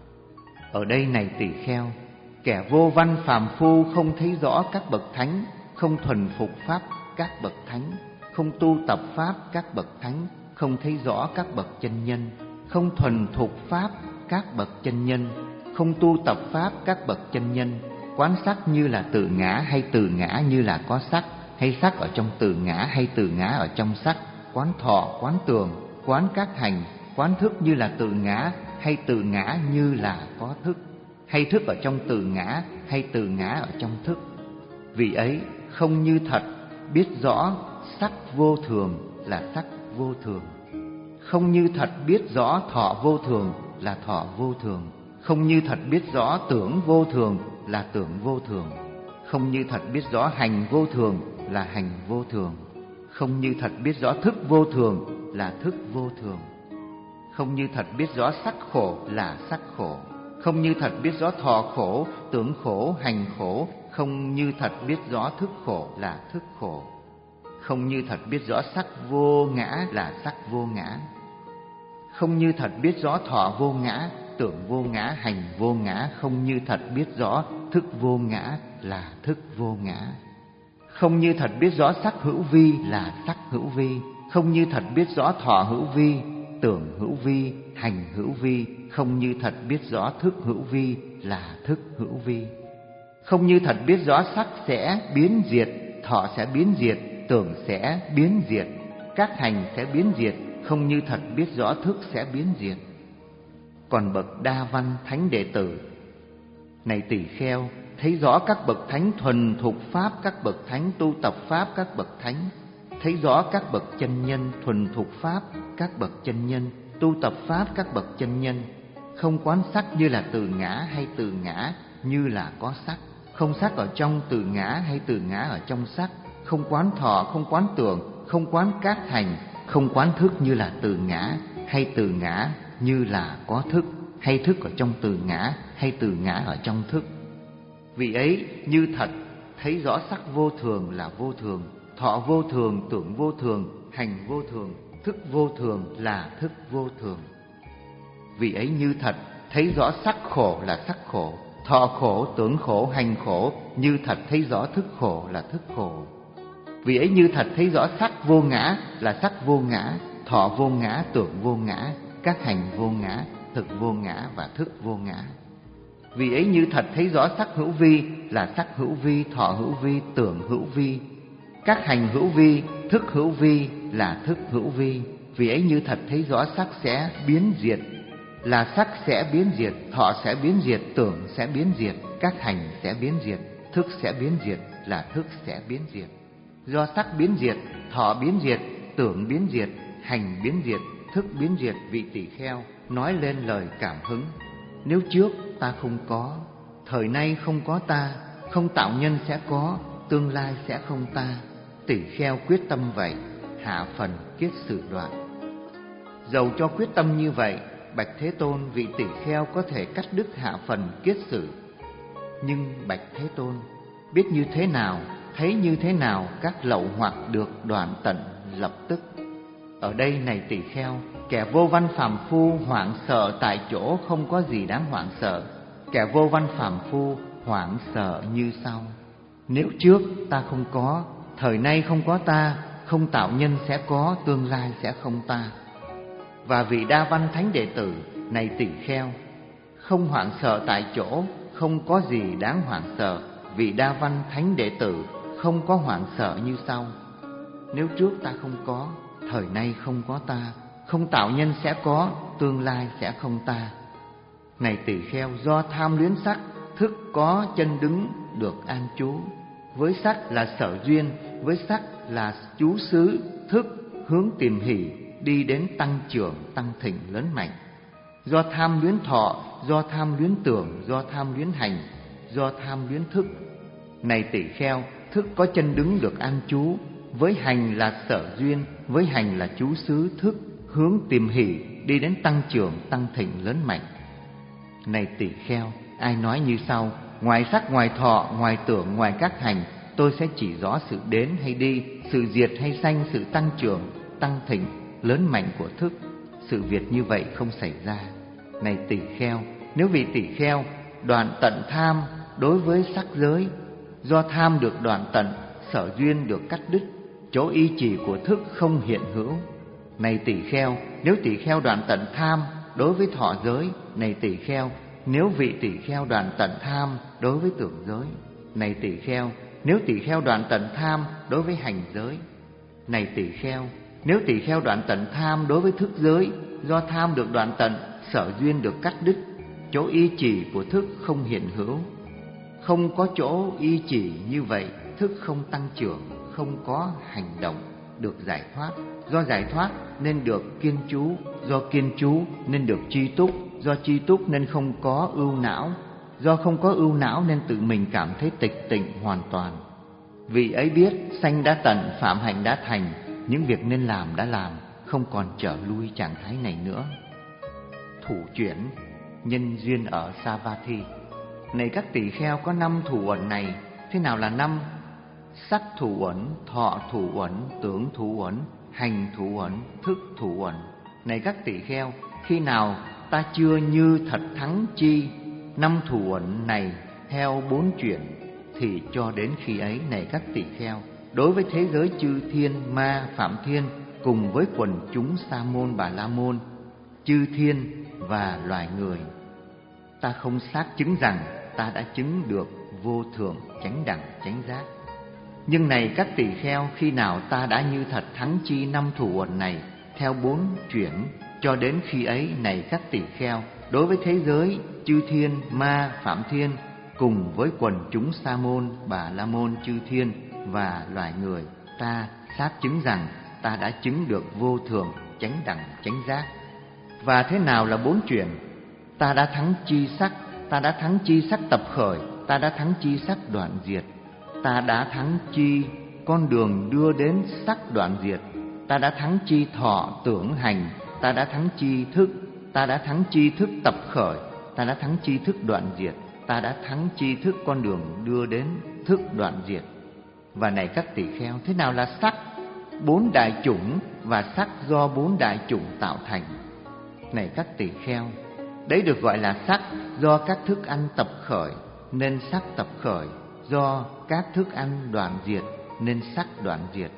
Ở đây này tỷ kheo, kẻ vô văn phàm phu không thấy rõ các bậc thánh, không thuần phục pháp các bậc thánh, không tu tập pháp các bậc thánh, không thấy rõ các bậc chân nhân, không thuần thục pháp các bậc chân nhân, không tu tập pháp các bậc chân nhân, quán sắc như là tự ngã hay tự ngã như là có sắc, hay sắc ở trong tự ngã hay tự ngã ở trong sắc, quán thọ, quán tường, quán các hành, quán thức như là tự ngã hay tự ngã như là có thức, hay thức ở trong tự ngã hay tự ngã ở trong thức. Vì ấy không như thật biết rõ sắc vô thường là sắc vô thường, không như thật biết rõ thọ vô thường là thọ vô thường, không như thật biết rõ tưởng vô thường là tưởng vô thường, không như thật biết rõ hành vô thường là hành vô thường, không như thật biết rõ thức vô thường là thức vô thường, không như thật biết rõ sắc khổ là sắc khổ, không như thật biết rõ thọ khổ, tưởng khổ, hành khổ, không như thật biết rõ thức khổ là thức khổ, không như thật biết rõ sắc vô ngã là sắc vô ngã, không như thật biết rõ thọ vô ngã, tưởng vô ngã, hành vô ngã, không như thật biết rõ thức vô ngã là thức vô ngã, không như thật biết rõ sắc hữu vi là sắc hữu vi, không như thật biết rõ thọ hữu vi, tưởng hữu vi, hành hữu vi, không như thật biết rõ thức hữu vi là thức hữu vi, không như thật biết rõ sắc sẽ biến diệt, thọ sẽ biến diệt, tưởng sẽ biến diệt, các hành sẽ biến diệt, không như thật biết rõ thức sẽ biến diệt. Còn bậc đa văn thánh đệ tử, này tỷ kheo, thấy rõ các bậc thánh thuần thục pháp, các bậc thánh tu tập pháp, các bậc thánh thấy rõ các bậc chân nhân thuần thục pháp, các bậc chân nhân tu tập pháp, các bậc chân nhân không quán sắc như là từ ngã hay từ ngã như là có sắc, không sắc ở trong từ ngã hay từ ngã ở trong sắc, không quán thọ, không quán tưởng, không quán các hành, không quán thức như là từ ngã hay từ ngã như là có thức, hay thức ở trong từ ngã hay từ ngã ở trong thức. Vì ấy như thật thấy rõ sắc vô thường là vô thường, thọ vô thường, tưởng vô thường, hành vô thường, thức vô thường là thức vô thường. Vì ấy như thật thấy rõ sắc khổ là sắc khổ, thọ khổ, tưởng khổ, hành khổ, như thật thấy rõ thức khổ là thức khổ. Vì ấy như thật thấy rõ sắc vô ngã là sắc vô ngã, thọ vô ngã, tưởng vô ngã, các hành vô ngã, thực vô ngã và thức vô ngã. Vì ấy như thật thấy rõ sắc hữu vi là sắc hữu vi, thọ hữu vi, tưởng hữu vi, các hành hữu vi, thức hữu vi là thức hữu vi. Vì ấy như thật thấy rõ sắc sẽ biến diệt là sắc sẽ biến diệt, thọ sẽ biến diệt, tưởng sẽ biến diệt, các hành sẽ biến diệt, thức sẽ biến diệt là thức sẽ biến diệt. Do sắc biến diệt, thọ biến diệt, tưởng biến diệt, hành biến diệt, thức biến diệt, vị tỳ kheo nói lên lời cảm hứng: nếu trước ta không có, thời nay không có ta, không tạo nhân sẽ có, tương lai sẽ không ta. Tỳ kheo quyết tâm vậy, hạ phần kiết sử đoạn. Dầu cho quyết tâm như vậy, bạch Thế Tôn, vị tỳ kheo có thể cắt đứt hạ phần kiết sử. Nhưng bạch Thế Tôn, biết như thế nào, thấy như thế nào các lậu hoặc được đoạn tận lập tức? Ở đây này tỳ kheo, kẻ vô văn phàm phu hoảng sợ tại chỗ không có gì đáng hoảng sợ. Kẻ vô văn phàm phu hoảng sợ như sau: nếu trước ta không có, thời nay không có ta, không tạo nhân sẽ có, tương lai sẽ không ta. Và vị đa văn thánh đệ tử này tỳ kheo, không hoảng sợ tại chỗ, không có gì đáng hoảng sợ. Vị đa văn thánh đệ tử không có hoảng sợ như sau: nếu trước ta không có, thời nay không có ta, không tạo nhân sẽ có, tương lai sẽ không ta. Này tỳ kheo, do tham luyến sắc, thức có chân đứng được an trú. Với sắc là sở duyên, với sắc là trú xứ, thức hướng tìm hỷ, đi đến tăng trưởng, tăng thịnh lớn mạnh. Do tham luyến thọ, do tham luyến tưởng, do tham luyến hành, do tham luyến thức. Này tỳ kheo, thức có chân đứng được an trú, với hành là sở duyên, với hành là trú xứ, thức hướng tìm hỷ, đi đến tăng trưởng, tăng thịnh lớn mạnh. Này tỳ kheo, ai nói như sau: ngoài sắc, ngoài thọ, ngoài tưởng, ngoài các hành, tôi sẽ chỉ rõ sự đến hay đi, sự diệt hay sanh, sự tăng trưởng, tăng thịnh, lớn mạnh của thức. Sự việc như vậy không xảy ra. Này tỳ kheo, nếu vị tỳ kheo đoạn tận tham đối với sắc giới, do tham được đoạn tận, sở duyên được cắt đứt, chỗ y chỉ của thức không hiện hữu. Này tỳ kheo, nếu tỳ kheo đoạn tận tham đối với thọ giới. Này tỳ kheo, nếu vị tỳ kheo đoạn tận tham đối với tưởng giới. Này tỳ kheo, nếu tỳ kheo đoạn tận tham đối với hành giới. Này tỳ kheo, nếu tỳ kheo đoạn tận tham đối với thức giới, do tham được đoạn tận, sở duyên được cắt đứt, chỗ y chỉ của thức không hiện hữu. Không có chỗ y chỉ như vậy, thức không tăng trưởng, không có hành động, được giải thoát. Do giải thoát nên được kiên trú, do kiên trú nên được tri túc, do tri túc nên không có ưu não, do không có ưu não nên tự mình cảm thấy tịch tịnh hoàn toàn. Vị ấy biết sanh đã tận, phạm hạnh đã thành, những việc nên làm đã làm, không còn trở lui trạng thái này nữa. Thủ chuyển nhân duyên ở Savatthi. Này các tỳ kheo, có năm thủ uẩn này. Thế nào là năm? Sắc thủ uẩn, thọ thủ uẩn, tưởng thủ uẩn, hành thủ uẩn, thức thủ uẩn. Này các tỳ kheo, khi nào ta chưa như thật thắng chi năm thủ uẩn này theo bốn chuyển, thì cho đến khi ấy, này các tỳ kheo, đối với thế giới chư thiên, ma, phạm thiên, cùng với quần chúng sa môn, bà la môn, chư thiên và loài người, ta không xác chứng rằng ta đã chứng được vô thượng chánh đẳng chánh giác. Nhưng này các tỳ kheo, khi nào ta đã như thật thắng chi năm thủ uẩn này theo bốn chuyển, cho đến khi ấy, này các tỳ kheo, đối với thế giới chư thiên, ma, phạm thiên, cùng với quần chúng sa môn, bà la môn, chư thiên và loài người, ta xác chứng rằng ta đã chứng được vô thượng chánh đẳng chánh giác. Và thế nào là bốn chuyển? Ta đã thắng chi sắc, ta đã thắng chi sắc tập khởi, ta đã thắng chi sắc đoạn diệt, ta đã thắng chi con đường đưa đến sắc đoạn diệt, ta đã thắng chi thọ tưởng hành, ta đã thắng chi thức, ta đã thắng chi thức tập khởi, ta đã thắng chi thức đoạn diệt, ta đã thắng chi thức con đường đưa đến thức đoạn diệt. Và này các tỳ kheo, thế nào là sắc? Bốn đại chủng và sắc do bốn đại chủng tạo thành. Này các tỳ kheo, đấy được gọi là sắc. Do các thức ăn tập khởi nên sắc tập khởi, do các thức ăn đoạn diệt nên sắc đoạn diệt.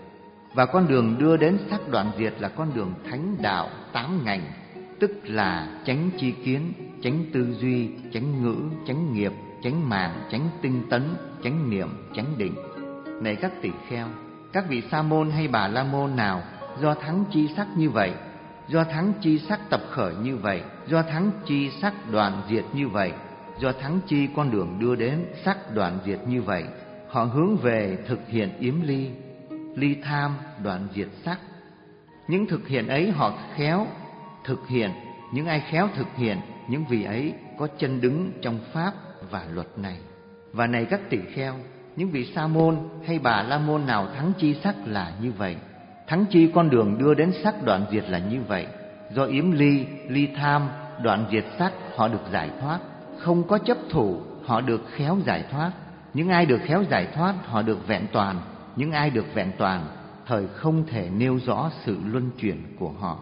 Và con đường đưa đến sắc đoạn diệt là con đường thánh đạo tám ngành, tức là chánh tri kiến, chánh tư duy, chánh ngữ, chánh nghiệp, chánh mạng, chánh tinh tấn, chánh niệm, chánh định. Này các tỳ kheo, các vị sa môn hay bà la môn nào do thắng chi sắc như vậy, do thắng chi sắc tập khởi như vậy, do thắng chi sắc đoạn diệt như vậy, do thắng chi con đường đưa đến sắc đoạn diệt như vậy, họ hướng về thực hiện yếm ly, ly tham, đoạn diệt sắc. Những thực hiện ấy họ khéo thực hiện, những ai khéo thực hiện, những vị ấy có chân đứng trong pháp và luật này. Và này các tỳ kheo, những vị sa môn hay bà la môn nào thắng chi sắc là như vậy, thắng chi con đường đưa đến sắc đoạn diệt là như vậy, do yếm ly, ly tham, đoạn diệt sắc họ được giải thoát, không có chấp thủ họ được khéo giải thoát. Những ai được khéo giải thoát họ được vẹn toàn, những ai được vẹn toàn thời không thể nêu rõ sự luân chuyển của họ.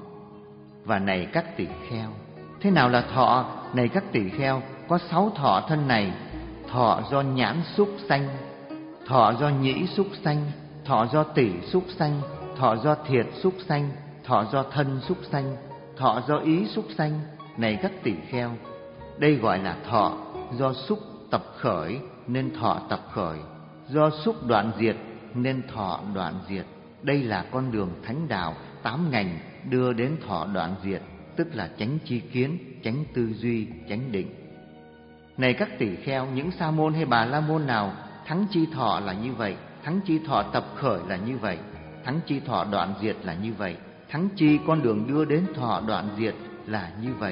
Và này các tỳ kheo, thế nào là thọ? Này các tỳ kheo, có sáu thọ thân này: thọ do nhãn xúc sanh, thọ do nhĩ xúc sanh, thọ do tỷ xúc sanh, thọ do thiệt xúc sanh, thọ do thân xúc sanh, thọ do ý xúc sanh. Này các tỳ kheo, đây gọi là thọ do xúc tập khởi nên thọ tập khởi, do xúc đoạn diệt nên thọ đoạn diệt. Đây là con đường thánh đạo tám ngành đưa đến thọ đoạn diệt, tức là chánh tri kiến, chánh tư duy, chánh định. Này các tỳ kheo, những sa môn hay bà la môn nào thắng chi thọ là như vậy, thắng chi thọ tập khởi là như vậy, thắng chi thọ đoạn diệt là như vậy, thắng chi con đường đưa đến thọ đoạn diệt là như vậy,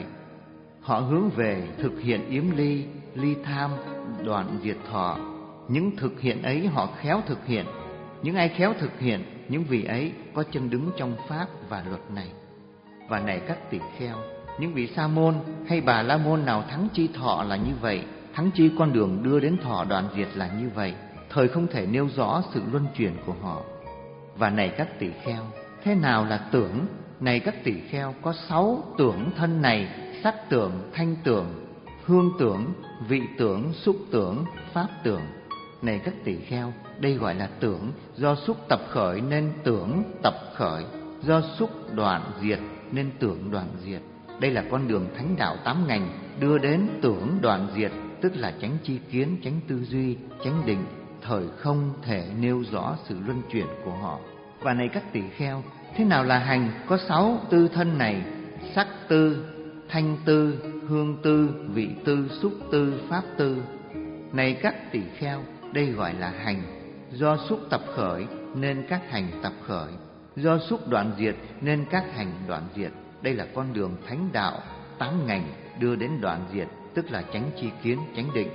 họ hướng về thực hiện yếm ly, ly tham, đoạn diệt thọ. Những thực hiện ấy họ khéo thực hiện, những ai khéo thực hiện, những vị ấy có chân đứng trong pháp và luật này. Và này các tỳ kheo, những vị sa môn hay bà la môn nào thắng chi thọ là như vậy, thắng chi con đường đưa đến thọ đoạn diệt là như vậy, thời không thể nêu rõ sự luân chuyển của họ. Và này các tỳ kheo, thế nào là tưởng? Này các tỳ kheo, có sáu tưởng thân này: sắc tưởng, thanh tưởng, hương tưởng, vị tưởng, xúc tưởng, pháp tưởng. Này các tỳ kheo, đây gọi là tưởng, do xúc tập khởi nên tưởng tập khởi, do xúc đoạn diệt nên tưởng đoạn diệt. Đây là con đường thánh đạo tám ngành đưa đến tưởng đoạn diệt, tức là chánh tri kiến, chánh tư duy, chánh định, thời không thể nêu rõ sự luân chuyển của họ. Và này các tỳ kheo, thế nào là hành? Có sáu tư thân này: sắc tư, thanh tư, hương tư, vị tư, xúc tư, pháp tư. Này các tỳ kheo, đây gọi là hành, do xúc tập khởi nên các hành tập khởi, do xúc đoạn diệt nên các hành đoạn diệt. Đây là con đường thánh đạo tám ngành đưa đến đoạn diệt, tức là chánh tri kiến, chánh định.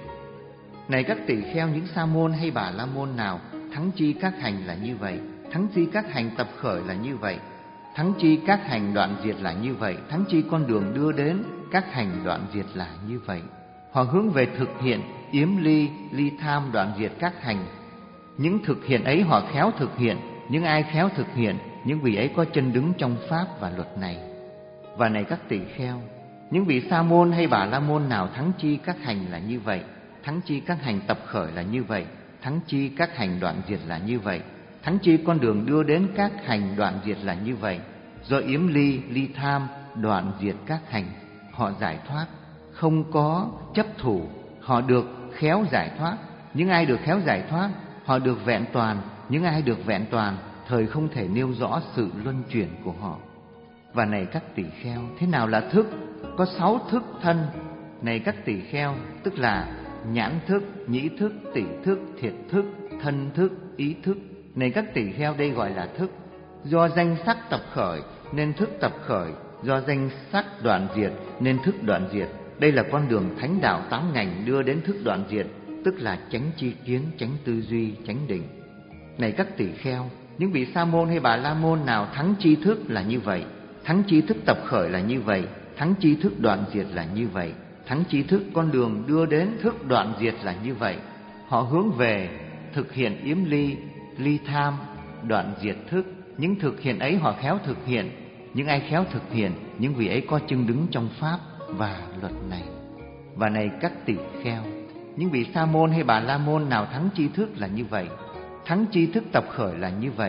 Này các tỳ kheo, những sa môn hay bà la môn nào thắng chi các hành là như vậy, thắng chi các hành tập khởi là như vậy, thắng chi các hành đoạn diệt là như vậy, thắng chi con đường đưa đến các hành đoạn diệt là như vậy. Họ hướng về thực hiện yếm ly, ly tham, đoạn diệt các hành. Những thực hiện ấy họ khéo thực hiện, những ai khéo thực hiện, những vị ấy có chân đứng trong pháp và luật này. Và này các tỳ kheo, những vị sa môn hay bà la môn nào thắng chi các hành là như vậy, thắng chi các hành tập khởi là như vậy, thắng chi các hành đoạn diệt là như vậy, thắng chi con đường đưa đến các hành đoạn diệt là như vậy, do yếm ly, ly tham, đoạn diệt các hành, họ giải thoát, không có chấp thủ, họ được khéo giải thoát. Những ai được khéo giải thoát, họ được vẹn toàn, những ai được vẹn toàn, thời không thể nêu rõ sự luân chuyển của họ. Và này các tỳ kheo, thế nào là thức? Có sáu thức thân. Này các tỳ kheo, tức là nhãn thức, nhĩ thức, tỷ thức, thiệt thức, thân thức, ý thức. Này các tỳ kheo, đây gọi là thức. Do danh sắc tập khởi nên thức tập khởi, do danh sắc đoạn diệt nên thức đoạn diệt. Đây là con đường thánh đạo tám ngành đưa đến thức đoạn diệt, tức là chánh tri kiến, chánh tư duy, chánh định. Này các tỳ kheo, những vị sa môn hay bà la môn nào thắng tri thức là như vậy, thắng tri thức tập khởi là như vậy, thắng tri thức đoạn diệt là như vậy, thắng tri thức con đường đưa đến thức đoạn diệt là như vậy, họ hướng về thực hiện yếm ly, ly tham, đoạn diệt thức. Những thực hiện ấy họ khéo thực hiện, những ai khéo thực hiện, những vị ấy có chân đứng trong pháp và luật này. Và này các tỳ kheo, những vị sa môn hay bà la môn nào thắng tri thức là như vậy, thắng tri thức tập khởi là như vậy,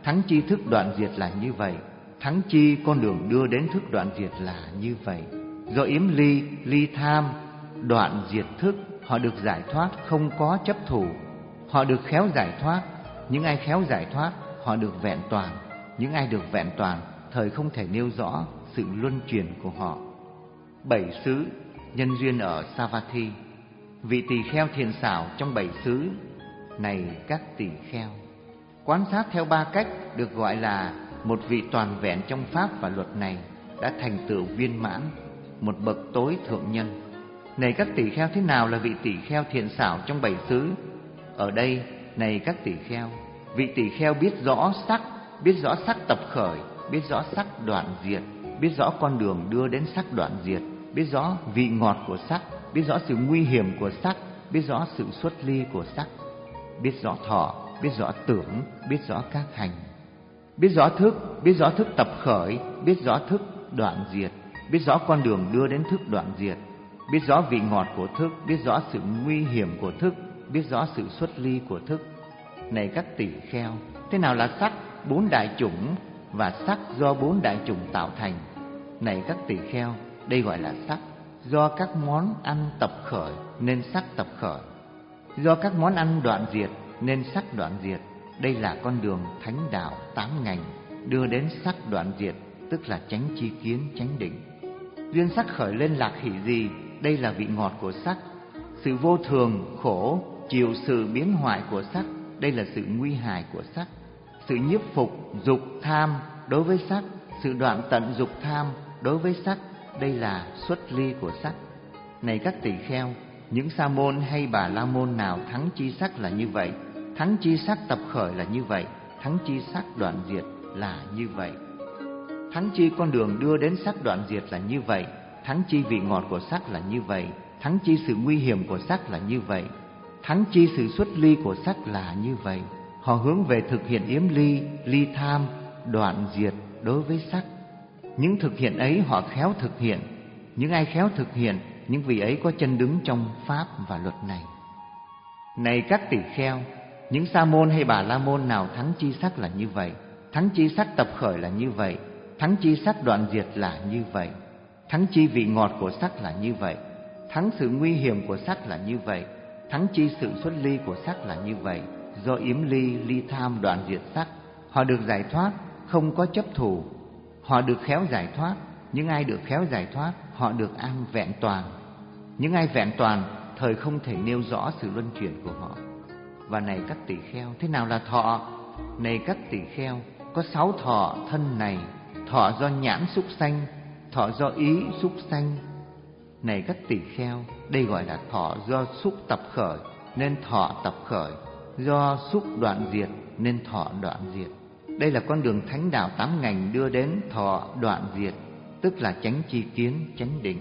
thắng chi thức đoạn diệt là như vậy, thắng chi con đường đưa đến thức đoạn diệt là như vậy. Do yếm ly, ly tham, đoạn diệt thức, họ được giải thoát, không có chấp thủ. Họ được khéo giải thoát, những ai khéo giải thoát, họ được vẹn toàn. Những ai được vẹn toàn, thời không thể nêu rõ sự luân chuyển của họ. Bảy xứ, nhân duyên ở Savatthi. Vị tỳ kheo thiện xảo trong bảy xứ này các tỳ kheo, quan sát theo ba cách được gọi là một vị toàn vẹn trong pháp và luật này, đã thành tựu viên mãn, một bậc tối thượng nhân. Này các tỳ kheo, thế nào là vị tỳ kheo thiện xảo trong bảy xứ? Ở đây, này các tỳ kheo, vị tỳ kheo biết rõ sắc, biết rõ sắc tập khởi, biết rõ sắc đoạn diệt, biết rõ con đường đưa đến sắc đoạn diệt, biết rõ vị ngọt của sắc, biết rõ sự nguy hiểm của sắc, biết rõ sự xuất ly của sắc, biết rõ thọ, biết rõ tưởng, biết rõ các hành, biết rõ thức, biết rõ thức tập khởi, biết rõ thức đoạn diệt, biết rõ con đường đưa đến thức đoạn diệt, biết rõ vị ngọt của thức, biết rõ sự nguy hiểm của thức, biết rõ sự xuất ly của thức. Này các tỳ kheo, thế nào là sắc bốn đại chủng và sắc do bốn đại chủng tạo thành? Này các tỳ kheo, đây gọi là sắc. Do các món ăn tập khởi nên sắc tập khởi, do các món ăn đoạn diệt nên sắc đoạn diệt. Đây là con đường thánh đạo tám ngành đưa đến sắc đoạn diệt, tức là chánh chi kiến, chánh định. Duyên sắc khởi lên lạc hỷ gì? Đây là vị ngọt của sắc. Sự vô thường, khổ, chiều sự biến hoại của sắc, đây là sự nguy hại của sắc. Sự nhiếp phục, dục, tham đối với sắc, sự đoạn tận dục tham đối với sắc, đây là xuất ly của sắc. Này các tỳ kheo, những sa môn hay bà la môn nào thắng chi sắc là như vậy, thắng chi sắc tập khởi là như vậy, thắng chi sắc đoạn diệt là như vậy, thắng chi con đường đưa đến sắc đoạn diệt là như vậy, thắng chi vị ngọt của sắc là như vậy, thắng chi sự nguy hiểm của sắc là như vậy, thắng chi sự xuất ly của sắc là như vậy. Họ hướng về thực hiện yếm ly, ly tham, đoạn diệt đối với sắc. Những thực hiện ấy họ khéo thực hiện. Những ai khéo thực hiện, những vị ấy có chân đứng trong pháp và luật này. Này các tỳ kheo, những sa môn hay bà la môn nào thắng chi sắc là như vậy, thắng chi sắc tập khởi là như vậy, thắng chi sắc đoạn diệt là như vậy, thắng chi vị ngọt của sắc là như vậy, thắng sự nguy hiểm của sắc là như vậy, thắng chi sự xuất ly của sắc là như vậy. Do yếm ly, ly tham đoạn diệt sắc, họ được giải thoát, không có chấp thủ. Họ được khéo giải thoát. Những ai được khéo giải thoát, họ được an vẹn toàn. Những ai vẹn toàn, thời không thể nêu rõ sự luân chuyển của họ. Và này các tỳ kheo, thế nào là thọ? Này các tỳ kheo, có sáu thọ thân này: thọ do nhãn xúc sanh, thọ do ý xúc sanh. Này các tỳ kheo, đây gọi là thọ do xúc tập khởi nên thọ tập khởi, do xúc đoạn diệt nên thọ đoạn diệt. Đây là con đường thánh đạo tám ngành đưa đến thọ đoạn diệt, tức là chánh chi kiến, chánh định.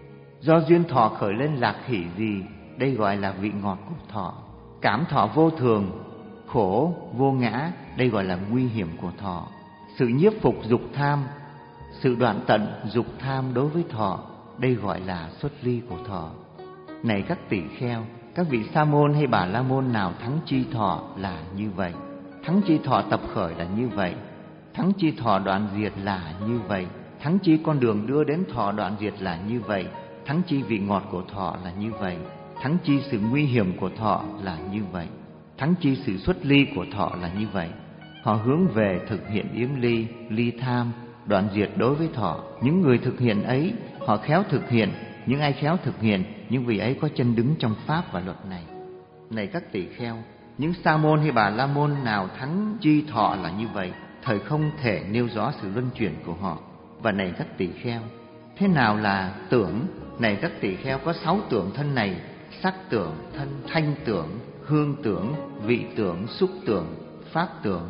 Do duyên thọ khởi lên lạc hỷ gì? Đây gọi là vị ngọt của thọ. Cảm thọ vô thường, khổ, vô ngã, đây gọi là nguy hiểm của thọ. Sự nhiếp phục dục tham, sự đoạn tận dục tham đối với thọ, đây gọi là xuất ly của thọ. Này các tỳ kheo, các vị sa môn hay bà la môn nào thắng chi thọ là như vậy, thắng chi thọ tập khởi là như vậy, thắng chi thọ đoạn diệt là như vậy, thắng chi con đường đưa đến thọ đoạn diệt là như vậy, thắng chi vị ngọt của thọ là như vậy, thắng chi sự nguy hiểm của thọ là như vậy, thắng chi sự xuất ly của thọ là như vậy. Họ hướng về thực hiện yếm ly, ly tham, đoạn diệt đối với thọ. Những người thực hiện ấy, họ khéo thực hiện. Những ai khéo thực hiện, những vị ấy có chân đứng trong pháp và luật này. Này các tỳ kheo, những sa môn hay bà la môn nào thắng chi thọ là như vậy, thời không thể nêu rõ sự luân chuyển của họ. Và này các tỳ kheo, thế nào là tưởng? Này các tỳ kheo, có sáu tưởng thân này: sắc tưởng, thân, thanh tưởng, hương tưởng, vị tưởng, xúc tưởng, pháp tưởng.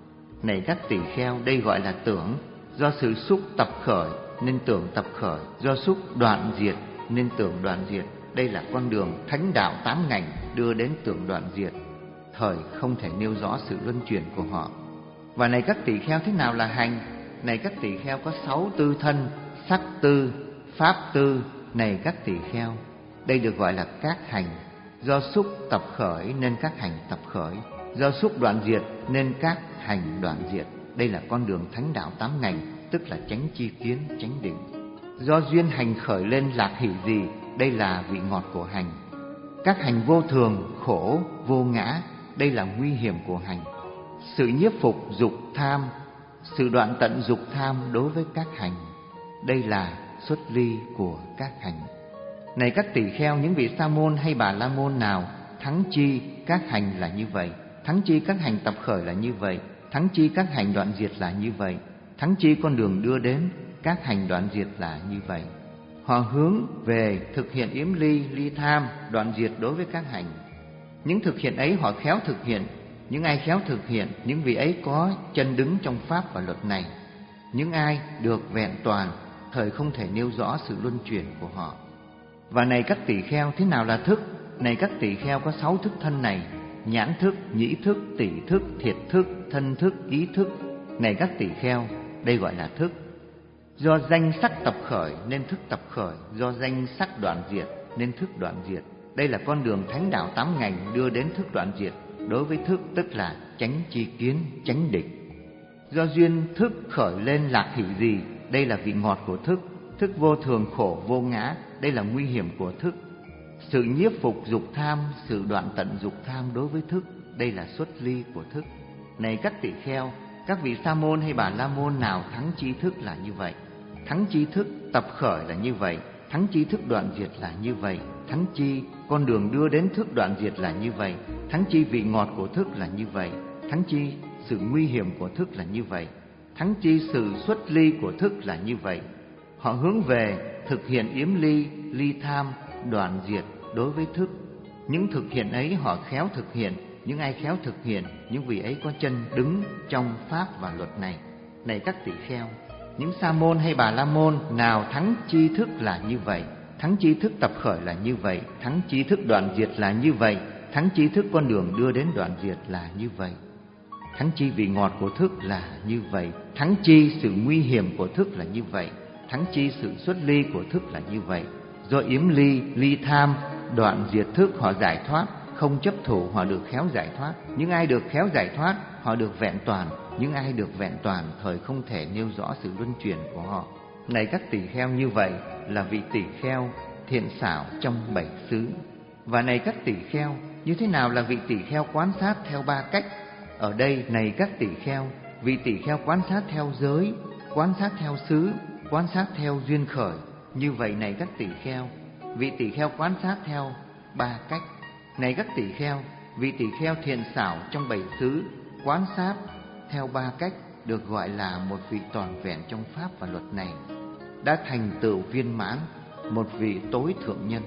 Này các tỳ kheo, đây gọi là tưởng. Do sự xúc tập khởi nên tưởng tập khởi, do xúc đoạn diệt nên tưởng đoạn diệt. Đây là con đường thánh đạo tám ngành đưa đến tưởng đoạn diệt, thời không thể nêu rõ sự luân chuyển của họ. Và này các tỳ kheo, thế nào là hành? Này các tỳ kheo, có sáu tư thân: sắc tư, pháp tư. Này các tỳ kheo, đây được gọi là các hành. Do xúc tập khởi nên các hành tập khởi, do xúc đoạn diệt nên các hành đoạn diệt, đây là con đường thánh đạo tám ngành, tức là chánh chi kiến, chánh định. Do duyên hành khởi lên lạc hỷ gì, đây là vị ngọt của hành. Các hành vô thường, khổ, vô ngã, đây là nguy hiểm của hành. Sự nhiếp phục dục tham, sự đoạn tận dục tham đối với các hành, đây là xuất ly của các hành. Này các tỳ kheo, những vị sa môn hay bà la môn nào thắng chi các hành là như vậy, thắng chi các hành tập khởi là như vậy, thắng chi các hành đoạn diệt là như vậy, thắng chi con đường đưa đến các hành đoạn diệt là như vậy. Họ hướng về thực hiện yếm ly, ly tham, đoạn diệt đối với các hành. Những thực hiện ấy họ khéo thực hiện. Những ai khéo thực hiện, những vị ấy có chân đứng trong pháp và luật này. Những ai được vẹn toàn, thời không thể nêu rõ sự luân chuyển của họ. Và này các tỳ kheo, thế nào là thức? Này các tỳ kheo, có sáu thức thân này: nhãn thức, nhĩ thức, tỷ thức, thiệt thức, thân thức, ý thức. Này các tỳ kheo, đây gọi là thức. Do danh sắc tập khởi nên thức tập khởi, do danh sắc đoạn diệt nên thức đoạn diệt. Đây là con đường thánh đạo tám ngành đưa đến thức đoạn diệt đối với thức, tức là chánh chi kiến, chánh định. Do duyên thức khởi lên lạc hỷ gì, đây là vị ngọt của thức. Thức vô thường, khổ, vô ngã, đây là nguy hiểm của thức. Sự nhiếp phục dục tham, sự đoạn tận dục tham đối với thức, đây là xuất ly của thức. Này các tỳ kheo, các vị sa môn hay bà la môn nào thắng chi thức là như vậy, thắng chi thức tập khởi là như vậy, thắng chi thức đoạn diệt là như vậy, thắng chi con đường đưa đến thức đoạn diệt là như vậy, thắng chi vị ngọt của thức là như vậy, thắng chi sự nguy hiểm của thức là như vậy, thắng chi sự xuất ly của thức là như vậy. Họ hướng về thực hiện yếm ly, ly tham, đoạn diệt đối với thức. Những thực hiện ấy họ khéo thực hiện. Những ai khéo thực hiện, những vị ấy có chân đứng trong pháp và luật này. Này các tỳ kheo, những sa môn hay bà la môn nào thắng chi thức là như vậy, thắng chi thức tập khởi là như vậy, thắng chi thức đoạn diệt là như vậy, thắng chi thức con đường đưa đến đoạn diệt là như vậy, thắng chi vị ngọt của thức là như vậy, thắng chi sự nguy hiểm của thức là như vậy, thắng chi sự xuất ly của thức là như vậy. Do yếm ly, ly tham, đoạn diệt thức họ giải thoát, không chấp thủ họ được khéo giải thoát. Những ai được khéo giải thoát họ được vẹn toàn. Những ai được vẹn toàn thời không thể nêu rõ sự luân chuyển của họ. Này các tỳ kheo, như vậy là vị tỳ kheo thiện xảo trong bảy xứ. Và này các tỳ kheo, như thế nào là vị tỳ kheo quán sát theo ba cách? Ở đây này các tỳ kheo, vị tỳ kheo quán sát theo giới, quán sát theo xứ, quán sát theo duyên khởi. Như vậy này các tỳ kheo, vị tỳ kheo quán sát theo ba cách. Này các tỳ kheo, vị tỳ kheo thiện xảo trong bảy xứ quán sát theo ba cách được gọi là một vị toàn vẹn trong pháp và luật này, đã thành tựu viên mãn, một vị tối thượng nhân,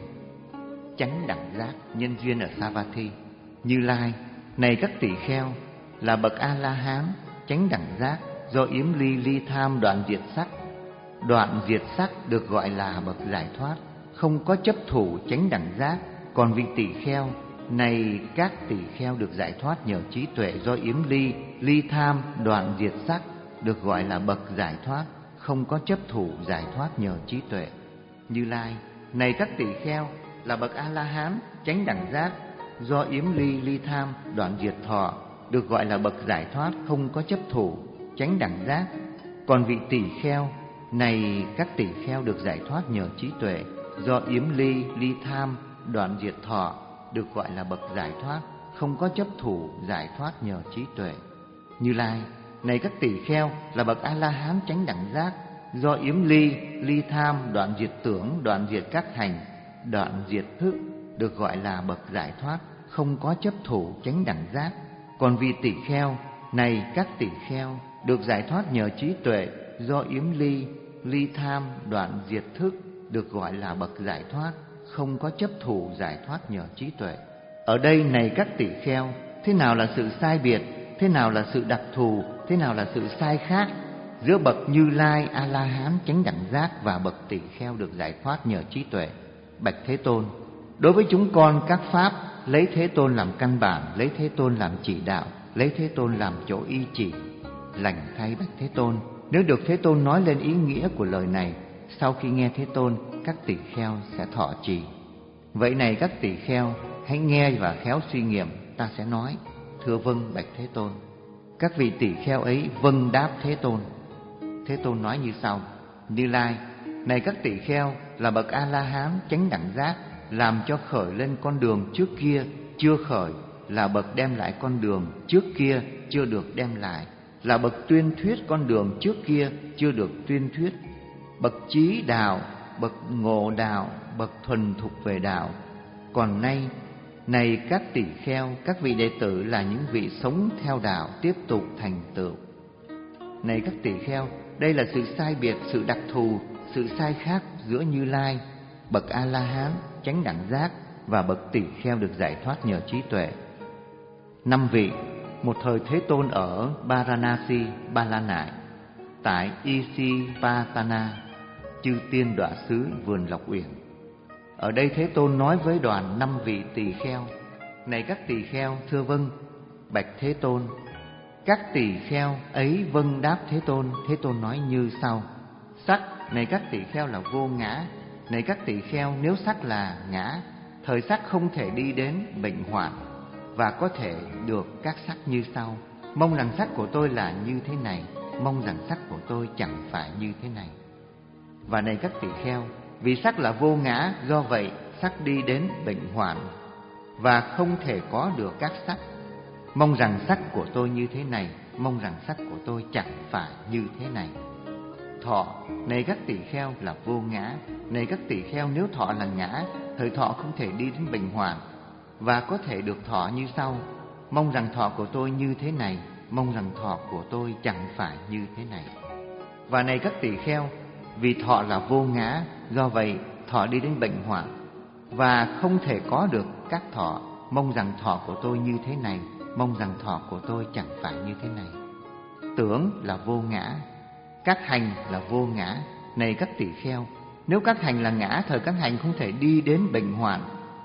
chánh đẳng giác, nhân duyên ở Savatthi. Như Lai, này các tỳ kheo, là bậc A La Hán, chánh đẳng giác, do yếm ly, ly tham, đoạn diệt sắc. Đoạn diệt sắc được gọi là bậc giải thoát, không có chấp thủ, chánh đẳng giác. Còn vị tỳ kheo này, các tỳ kheo được giải thoát nhờ trí tuệ, do yếm ly, ly tham, đoạn diệt sắc, được gọi là bậc giải thoát, không có chấp thủ, giải thoát nhờ trí tuệ. Như Lai, này các tỳ kheo, là bậc A La Hán, chánh đẳng giác, do yếm ly, ly tham, đoạn diệt thọ, được gọi là bậc giải thoát, không có chấp thủ, chánh đẳng giác. Còn vị tỳ kheo này, các tỳ kheo được giải thoát nhờ trí tuệ, do yếm ly, ly tham, đoạn diệt thọ, được gọi là bậc giải thoát, không có chấp thủ, giải thoát nhờ trí tuệ. Như Lai, này các tỳ kheo, là bậc A La Hán chánh đẳng giác, do yếm ly, ly tham, đoạn diệt tưởng, đoạn diệt các hành, đoạn diệt thức, được gọi là bậc giải thoát, không có chấp thủ, chánh đẳng giác. Còn vị tỳ kheo này, các tỳ kheo được giải thoát nhờ trí tuệ, do yếm ly, ly tham, đoạn diệt thức, được gọi là bậc giải thoát, không có chấp thủ, giải thoát nhờ trí tuệ. Ở đây này các tỳ kheo, thế nào là sự sai biệt, thế nào là sự đặc thù, thế nào là sự sai khác giữa bậc Như Lai A La Hán chánh đẳng giác và bậc tỳ kheo được giải thoát nhờ trí tuệ? Bạch Thế Tôn, đối với chúng con các pháp lấy Thế Tôn làm căn bản, lấy Thế Tôn làm chỉ đạo, lấy Thế Tôn làm chỗ y chỉ. Lành thay Bạch Thế Tôn, nếu được Thế Tôn nói lên ý nghĩa của lời này, sau khi nghe Thế Tôn, các tỳ kheo sẽ thọ trì. Vậy này các tỳ kheo, hãy nghe và khéo suy nghiệm, ta sẽ nói. Thưa vâng Bạch Thế Tôn. Các vị tỳ kheo ấy vâng đáp Thế Tôn. Thế Tôn nói như sau: Như Lai, này các tỳ kheo, là bậc A-la-hán chánh đẳng giác, làm cho khởi lên con đường trước kia chưa khởi, là bậc đem lại con đường trước kia chưa được đem lại, là bậc tuyên thuyết con đường trước kia chưa được tuyên thuyết, bậc chí đạo, bậc ngộ đạo, bậc thuần thục về đạo. Còn nay, này các tỳ kheo, các vị đệ tử là những vị sống theo đạo, tiếp tục thành tựu. Này các tỳ kheo, đây là sự sai biệt, sự đặc thù, sự sai khác giữa Như Lai, bậc A-la-hán chánh đẳng giác và bậc tỳ kheo được giải thoát nhờ trí tuệ. Năm vị, một thời Thế Tôn ở Varanasi, Ba La Nại, tại Isipatana, chư tiên đọa xứ vườn Lộc Uyển. Ở đây Thế Tôn nói với đoàn năm vị tỳ kheo: Này các tỳ kheo, thưa vâng. Bạch Thế Tôn. Các tỳ kheo ấy vâng đáp Thế Tôn. Thế Tôn nói như sau: Sắc, này các tỳ kheo là vô ngã. Này các tỳ kheo, nếu sắc là ngã, thời sắc không thể đi đến bệnh hoạn, và có thể được các sắc như sau. Mong rằng sắc của tôi là như thế này, mong rằng sắc của tôi chẳng phải như thế này. Và này các tỳ kheo, vì sắc là vô ngã, do vậy sắc đi đến bệnh hoạn và không thể có được các sắc. Mong rằng sắc của tôi như thế này, mong rằng sắc của tôi chẳng phải như thế này. Thọ, này các tỳ kheo là vô ngã. Này các tỳ kheo, nếu thọ là ngã, thời thọ không thể đi đến bệnh hoạn và có thể được thọ như sau. Mong rằng thọ của tôi như thế này, mong rằng thọ của tôi chẳng phải như thế này. Và này các tỳ kheo, vì thọ là vô ngã, do vậy thọ đi đến bệnh hoạn và không thể có được các thọ. Mong rằng thọ của tôi như thế này, mong rằng thọ của tôi chẳng phải như thế này. Tưởng là vô ngã, các hành là vô ngã. Này các tỳ kheo, nếu các hành là ngã, thời các hành không thể đi đến bệnh hoạn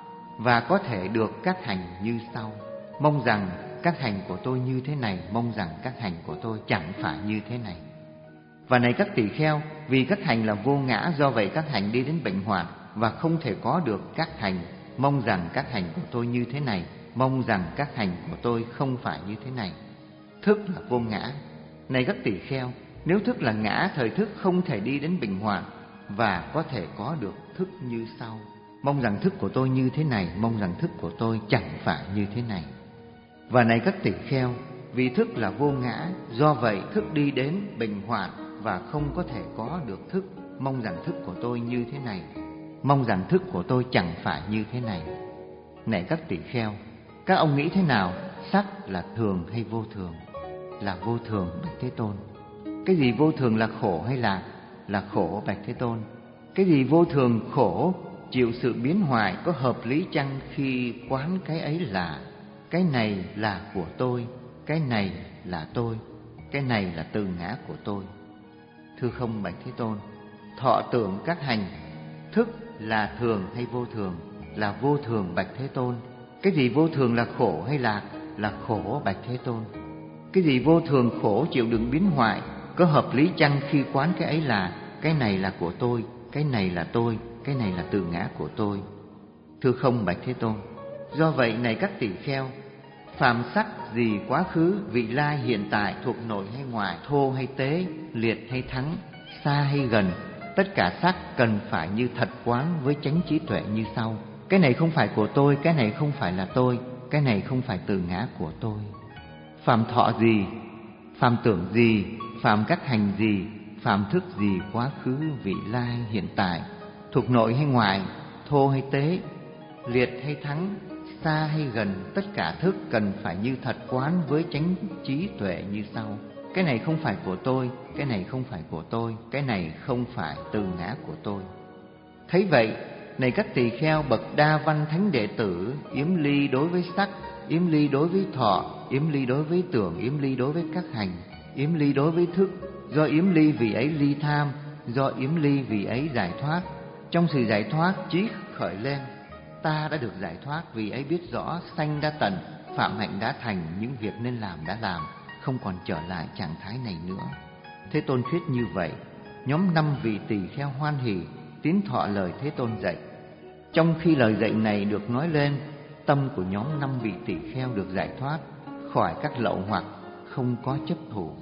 và có thể được các hành như sau. Mong rằng các hành của tôi như thế này, mong rằng các hành của tôi chẳng phải như thế này. Và này các tỳ kheo, vì các hành là vô ngã, do vậy các hành đi đến bệnh hoạn và không thể có được các hành. Mong rằng các hành của tôi như thế này, mong rằng các hành của tôi không phải như thế này. Thức là vô ngã. Này các tỳ kheo, nếu thức là ngã, thời thức không thể đi đến bệnh hoạn và có thể có được thức như sau. Mong rằng thức của tôi như thế này, mong rằng thức của tôi chẳng phải như thế này. Và này các tỳ kheo, vì thức là vô ngã, do vậy thức đi đến bệnh hoạn và không có thể có được thức. Mong rằng thức của tôi như thế này, mong rằng thức của tôi chẳng phải như thế này. Này các tỳ kheo, các ông nghĩ thế nào? Sắc là thường hay vô thường? Là vô thường, bạch Thế Tôn. Cái gì vô thường là khổ hay là là khổ, bạch Thế Tôn? Cái gì vô thường khổ, chịu sự biến hoại, có hợp lý chăng khi quán cái ấy là cái này là của tôi, cái này là tôi, cái này là từ ngã của tôi? Thưa không, bạch Thế Tôn. Thọ tưởng các hành, thức là thường hay vô thường? Là vô thường, bạch Thế Tôn. Cái gì vô thường là khổ hay là là khổ, bạch Thế Tôn? Cái gì vô thường khổ, chịu đựng biến hoại, có hợp lý chăng khi quán cái ấy là cái này là của tôi, cái này là tôi, cái này là từ ngã của tôi? Thưa không, bạch Thế Tôn. Do vậy, này các tỳ kheo, phàm sắc gì quá khứ, vị lai, hiện tại, thuộc nội hay ngoài, thô hay tế, liệt hay thắng, xa hay gần, tất cả sắc cần phải như thật quán với chánh trí tuệ như sau. Cái này không phải của tôi, cái này không phải là tôi, cái này không phải từ ngã của tôi. Phàm thọ gì, phàm tưởng gì, phàm các hành gì, phàm thức gì quá khứ, vị lai, hiện tại, thuộc nội hay ngoài, thô hay tế, liệt hay thắng, xa hay gần, tất cả thức cần phải như thật quán với chánh trí tuệ như sau. Cái này không phải của tôi, cái này không phải của tôi, cái này không phải từ ngã của tôi. Thấy vậy, này các tỳ kheo, bậc đa văn thánh đệ tử yếm ly đối với sắc, yếm ly đối với thọ, yếm ly đối với tưởng, yếm ly đối với các hành, yếm ly đối với thức. Do yếm ly vì ấy ly tham, do yếm ly vì ấy giải thoát. Trong sự giải thoát, trí khởi lên, ta đã được giải thoát, vì ấy biết rõ sanh đã tận, phạm hạnh đã thành, những việc nên làm đã làm, không còn trở lại trạng thái này nữa. Thế Tôn thuyết như vậy, nhóm năm vị tỳ kheo hoan hỉ tín thọ lời Thế Tôn dạy. Trong khi lời dạy này được nói lên, tâm của nhóm năm vị tỳ kheo được giải thoát khỏi các lậu hoặc, không có chấp thủ.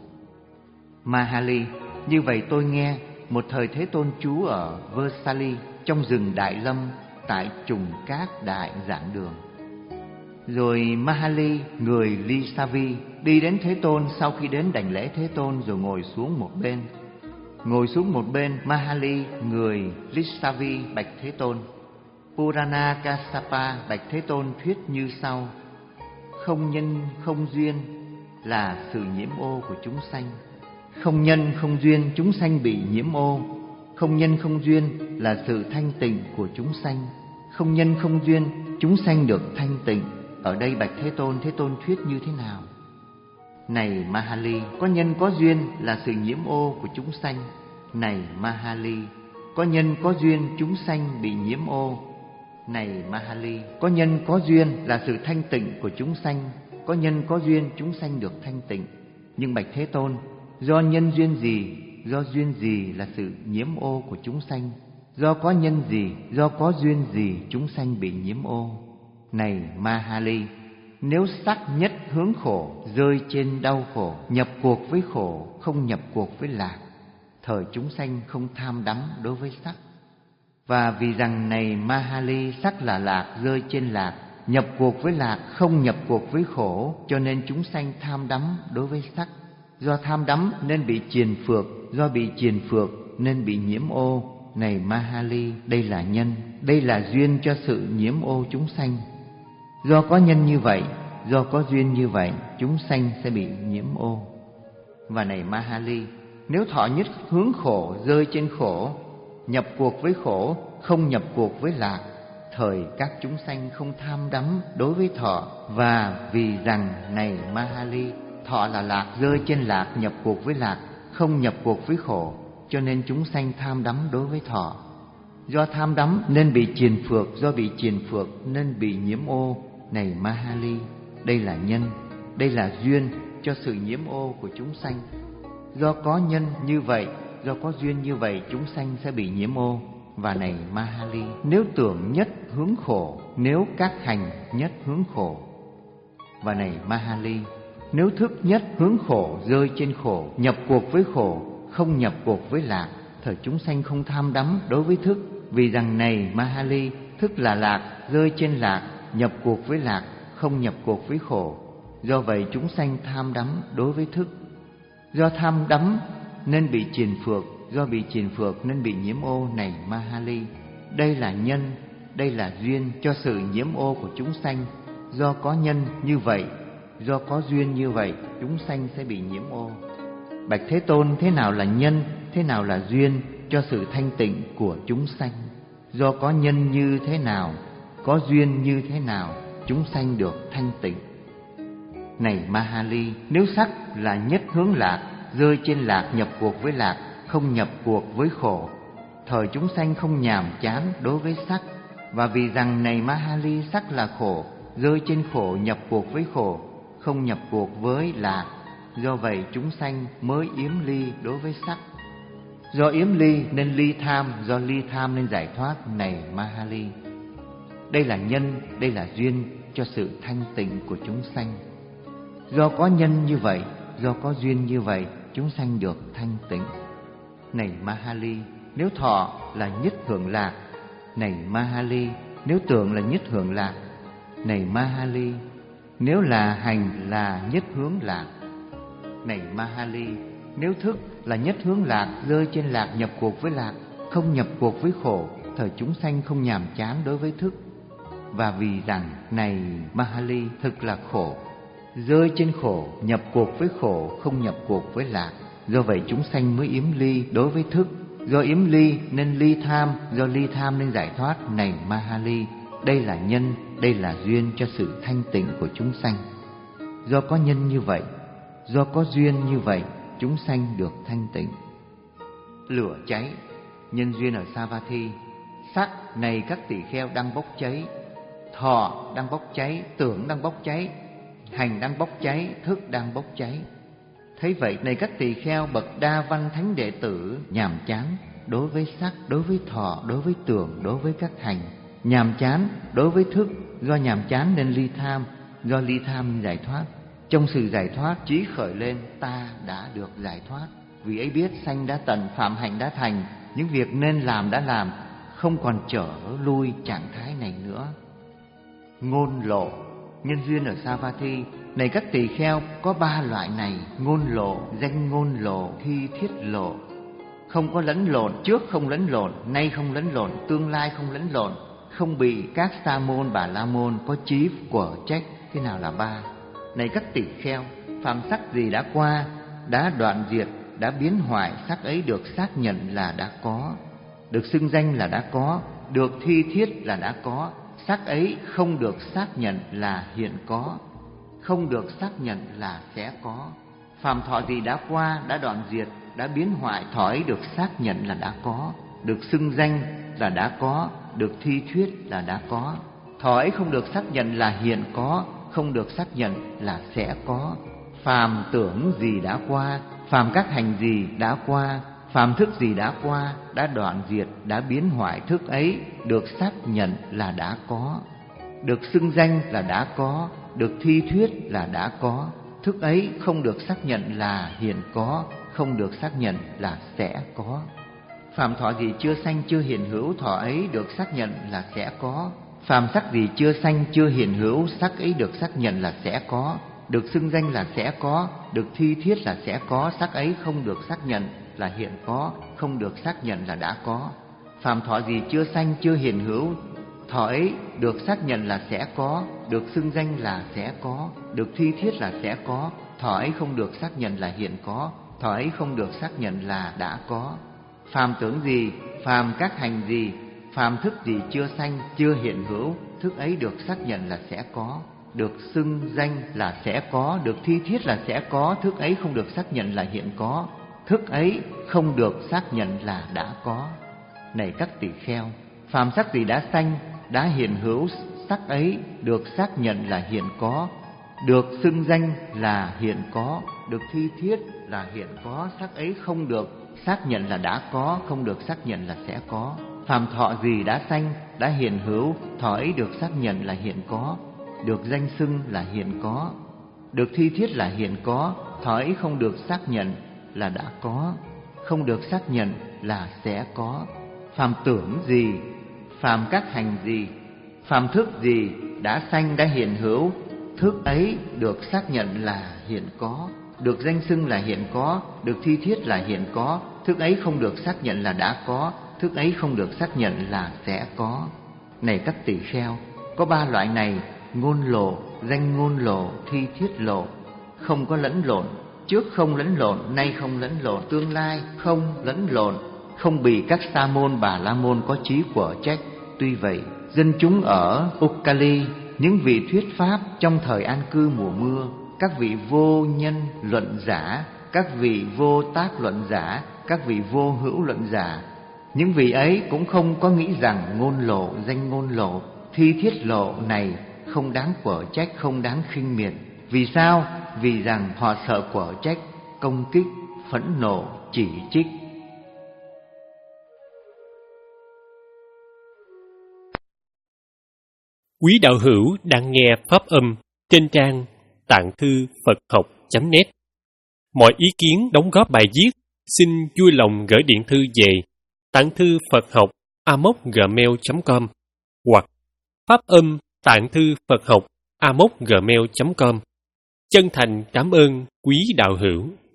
Mahali, như vậy tôi nghe một thời Thế Tôn trú ở Vesali, trong rừng Đại Lâm, tại trùng cát đại giảng đường. Rồi Mahali, người Lisavi, đi đến Thế Tôn sau khi đến đảnh lễ Thế Tôn rồi ngồi xuống một bên. Ngồi xuống một bên, Mahali, người Lisavi, bạch Thế Tôn. Purana Kassapa bạch Thế Tôn thuyết như sau: không nhân không duyên là sự nhiễm ô của chúng sanh. Không nhân không duyên chúng sanh bị nhiễm ô. Không nhân không duyên là sự thanh tịnh của chúng sanh. Không nhân không duyên chúng sanh được thanh tịnh. Ở đây bạch Thế Tôn, Thế Tôn thuyết như thế nào? Này Mahali, có nhân có duyên là sự nhiễm ô của chúng sanh. Này Mahali, có nhân có duyên chúng sanh bị nhiễm ô. Này Mahali, có nhân có duyên là sự thanh tịnh của chúng sanh. Có nhân có duyên chúng sanh được thanh tịnh. Nhưng bạch Thế Tôn, do nhân duyên gì, do duyên gì là sự nhiễm ô của chúng sanh? Do có nhân gì, do có duyên gì chúng sanh bị nhiễm ô? Này Mahali, nếu sắc nhất hướng khổ, rơi trên đau khổ, nhập cuộc với khổ, không nhập cuộc với lạc, thời chúng sanh không tham đắm đối với sắc. Và vì rằng này Mahali, sắc là lạc, rơi trên lạc, nhập cuộc với lạc, không nhập cuộc với khổ, cho nên chúng sanh tham đắm đối với sắc. Do tham đắm nên bị triền phược, do bị triền phược nên bị nhiễm ô. Này Mahali, đây là nhân, đây là duyên cho sự nhiễm ô chúng sanh. Do có nhân như vậy, do có duyên như vậy, chúng sanh sẽ bị nhiễm ô. Và này Mahali, nếu thọ nhất hướng khổ, rơi trên khổ, nhập cuộc với khổ, không nhập cuộc với lạc, thời các chúng sanh không tham đắm đối với thọ. Và vì rằng này Mahali, thọ là lạc, rơi trên lạc, nhập cuộc với lạc, không nhập cuộc với khổ, cho nên chúng sanh tham đắm đối với thọ. Do tham đắm nên bị triền phược, do bị triền phược nên bị nhiễm ô. Này Mahali, đây là nhân, đây là duyên cho sự nhiễm ô của chúng sanh. Do có nhân như vậy, do có duyên như vậy, chúng sanh sẽ bị nhiễm ô. Và này Mahali, nếu tưởng nhất hướng khổ, nếu các hành nhất hướng khổ. Và này Mahali, nếu thức nhất hướng khổ, rơi trên khổ, nhập cuộc với khổ, không nhập cuộc với lạc, thời chúng sanh không tham đắm đối với thức. Vì rằng này Mahali, thức là lạc, rơi trên lạc, nhập cuộc với lạc, không nhập cuộc với khổ. Do vậy chúng sanh tham đắm đối với thức. Do tham đắm nên bị triền phược, do bị triền phược nên bị nhiễm ô. Này Mahali, đây là nhân, đây là duyên cho sự nhiễm ô của chúng sanh. Do có nhân như vậy, do có duyên như vậy, chúng sanh sẽ bị nhiễm ô. Bạch Thế Tôn, thế nào là nhân, thế nào là duyên cho sự thanh tịnh của chúng sanh? Do có nhân như thế nào, có duyên như thế nào, chúng sanh được thanh tịnh. Này Mahali, nếu sắc là nhất hướng lạc, rơi trên lạc, nhập cuộc với lạc, không nhập cuộc với khổ, thời chúng sanh không nhàm chán đối với sắc. Và vì rằng này Mahali, sắc là khổ, rơi trên khổ, nhập cuộc với khổ, không nhập cuộc với lạc, do vậy chúng sanh mới yếm ly đối với sắc. Do yếm ly nên ly tham, do ly tham nên giải thoát. Này Mahali, đây là nhân, đây là duyên cho sự thanh tịnh của chúng sanh. Do có nhân như vậy, do có duyên như vậy, chúng sanh được thanh tịnh. Này Mahali, nếu thọ là nhất hưởng lạc. Này Mahali, nếu tưởng là nhất hưởng lạc. Này Mahali, nếu là hành là nhất hướng lạc. Này Mahali, nếu thức là nhất hướng lạc, rơi trên lạc, nhập cuộc với lạc, không nhập cuộc với khổ, thời chúng sanh không nhàm chán đối với thức. Và vì rằng này Mahali, thực là khổ, rơi trên khổ, nhập cuộc với khổ, không nhập cuộc với lạc, do vậy chúng sanh mới yếm ly đối với thức. Do yếm ly nên ly tham, do ly tham nên giải thoát. Này Mahali, đây là nhân, đây là duyên cho sự thanh tịnh của chúng sanh. Do có nhân như vậy, do có duyên như vậy, chúng sanh được thanh tịnh. Lửa cháy, nhân duyên ở Savatthi. Sắc này các tỳ kheo đang bốc cháy, thọ đang bốc cháy, tưởng đang bốc cháy, hành đang bốc cháy, thức đang bốc cháy. Thấy vậy này các tỳ kheo bậc đa văn thánh đệ tử nhàm chán đối với sắc, đối với thọ, đối với tưởng, đối với các hành, nhàm chán đối với thức. Do nhàm chán nên ly tham, do ly tham nên giải thoát. Trong sự giải thoát, chí khởi lên ta đã được giải thoát. Vì ấy biết sanh đã tận, phạm hạnh đã thành, những việc nên làm đã làm, không còn trở lui trạng thái này nữa. Ngôn lộ, nhân duyên ở Savatthi. Này các tỳ kheo, có ba loại này: ngôn lộ, danh ngôn lộ, thi thiết lộ. Không có lẫn lộn, trước không lẫn lộn, nay không lẫn lộn, tương lai không lẫn lộn, không bị các sa môn bà la môn có chí của trách. Thế nào là ba? Này các tỳ kheo, phàm sắc gì đã qua, đã đoạn diệt, đã biến hoại, sắc ấy được xác nhận là đã có, được xưng danh là đã có, được thi thiết là đã có. Sắc ấy không được xác nhận là hiện có, không được xác nhận là sẽ có. Phàm thọ gì đã qua, đã đoạn diệt, đã biến hoại, thọ ấy được xác nhận là đã có, được xưng danh là đã có, được thi thuyết là đã có. Thọ ấy không được xác nhận là hiện có, không được xác nhận là sẽ có. Phàm tưởng gì đã qua, phàm các hành gì đã qua, phàm thức gì đã qua, đã đoạn diệt, đã biến hoại, thức ấy được xác nhận là đã có, được xưng danh là đã có, được thi thuyết là đã có. Thức ấy không được xác nhận là hiện có, không được xác nhận là sẽ có. Phàm thọ gì chưa sanh chưa hiện hữu, thọ ấy được xác nhận là sẽ có. Phàm sắc gì chưa sanh chưa hiện hữu, sắc ấy được xác nhận là sẽ có, được xưng danh là sẽ có, được thi thiết là sẽ có. Sắc ấy không được xác nhận là hiện có, không được xác nhận là đã có. Phàm thọ gì chưa sanh chưa hiện hữu, thọ ấy được xác nhận là sẽ có, được xưng danh là sẽ có, được thi thiết là sẽ có. Thọ ấy không được xác nhận là hiện có, thọ ấy không được xác nhận là đã có. Phàm tưởng gì, phàm các hành gì, phàm thức gì chưa sanh chưa hiện hữu, thức ấy được xác nhận là sẽ có, được xưng danh là sẽ có, được thi thiết là sẽ có. Thức ấy không được xác nhận là hiện có, thức ấy không được xác nhận là đã có. Này các tỳ kheo, phàm sắc gì đã sanh đã hiện hữu, sắc ấy được xác nhận là hiện có, được xưng danh là hiện có, được thi thiết là hiện có. Sắc ấy không được xác nhận là đã có, không được xác nhận là sẽ có. Phàm thọ gì đã sanh đã hiện hữu, thọ ấy được xác nhận là hiện có, được danh xưng là hiện có, được thi thiết là hiện có. Thọ ấy không được xác nhận là đã có, không được xác nhận là sẽ có. Phàm tưởng gì, phàm các hành gì, phàm thức gì đã sanh đã hiện hữu, thức ấy được xác nhận là hiện có, được danh xưng là hiện có, được thi thiết là hiện có. Thức ấy không được xác nhận là đã có, thức ấy không được xác nhận là sẽ có. Này các tỳ kheo, có ba loại này: ngôn lộ, danh ngôn lộ, thi thiết lộ. Không có lẫn lộn, trước không lẫn lộn, nay không lẫn lộn, tương lai không lẫn lộn, không bị các sa môn bà la môn có chí của trách. Tuy vậy, dân chúng ở Ukali, những vị thuyết pháp trong thời an cư mùa mưa, các vị vô nhân luận giả, các vị vô tác luận giả, các vị vô hữu luận giả, những vị ấy cũng không có nghĩ rằng ngôn lộ, danh ngôn lộ, thi thiết lộ này không đáng quở trách, không đáng khinh miệt. Vì sao? Vì rằng họ sợ quở trách, công kích, phẫn nộ, chỉ trích. Quý đạo hữu đang nghe pháp âm trên trang tạng thư Phật học chấm net. Mọi ý kiến đóng góp bài viết xin vui lòng gửi điện thư về tạng thư Phật học a m o gmail chấm com hoặc pháp âm tạng thư Phật học a m o gmail chấm com. Chân thành cảm ơn quý đạo hữu.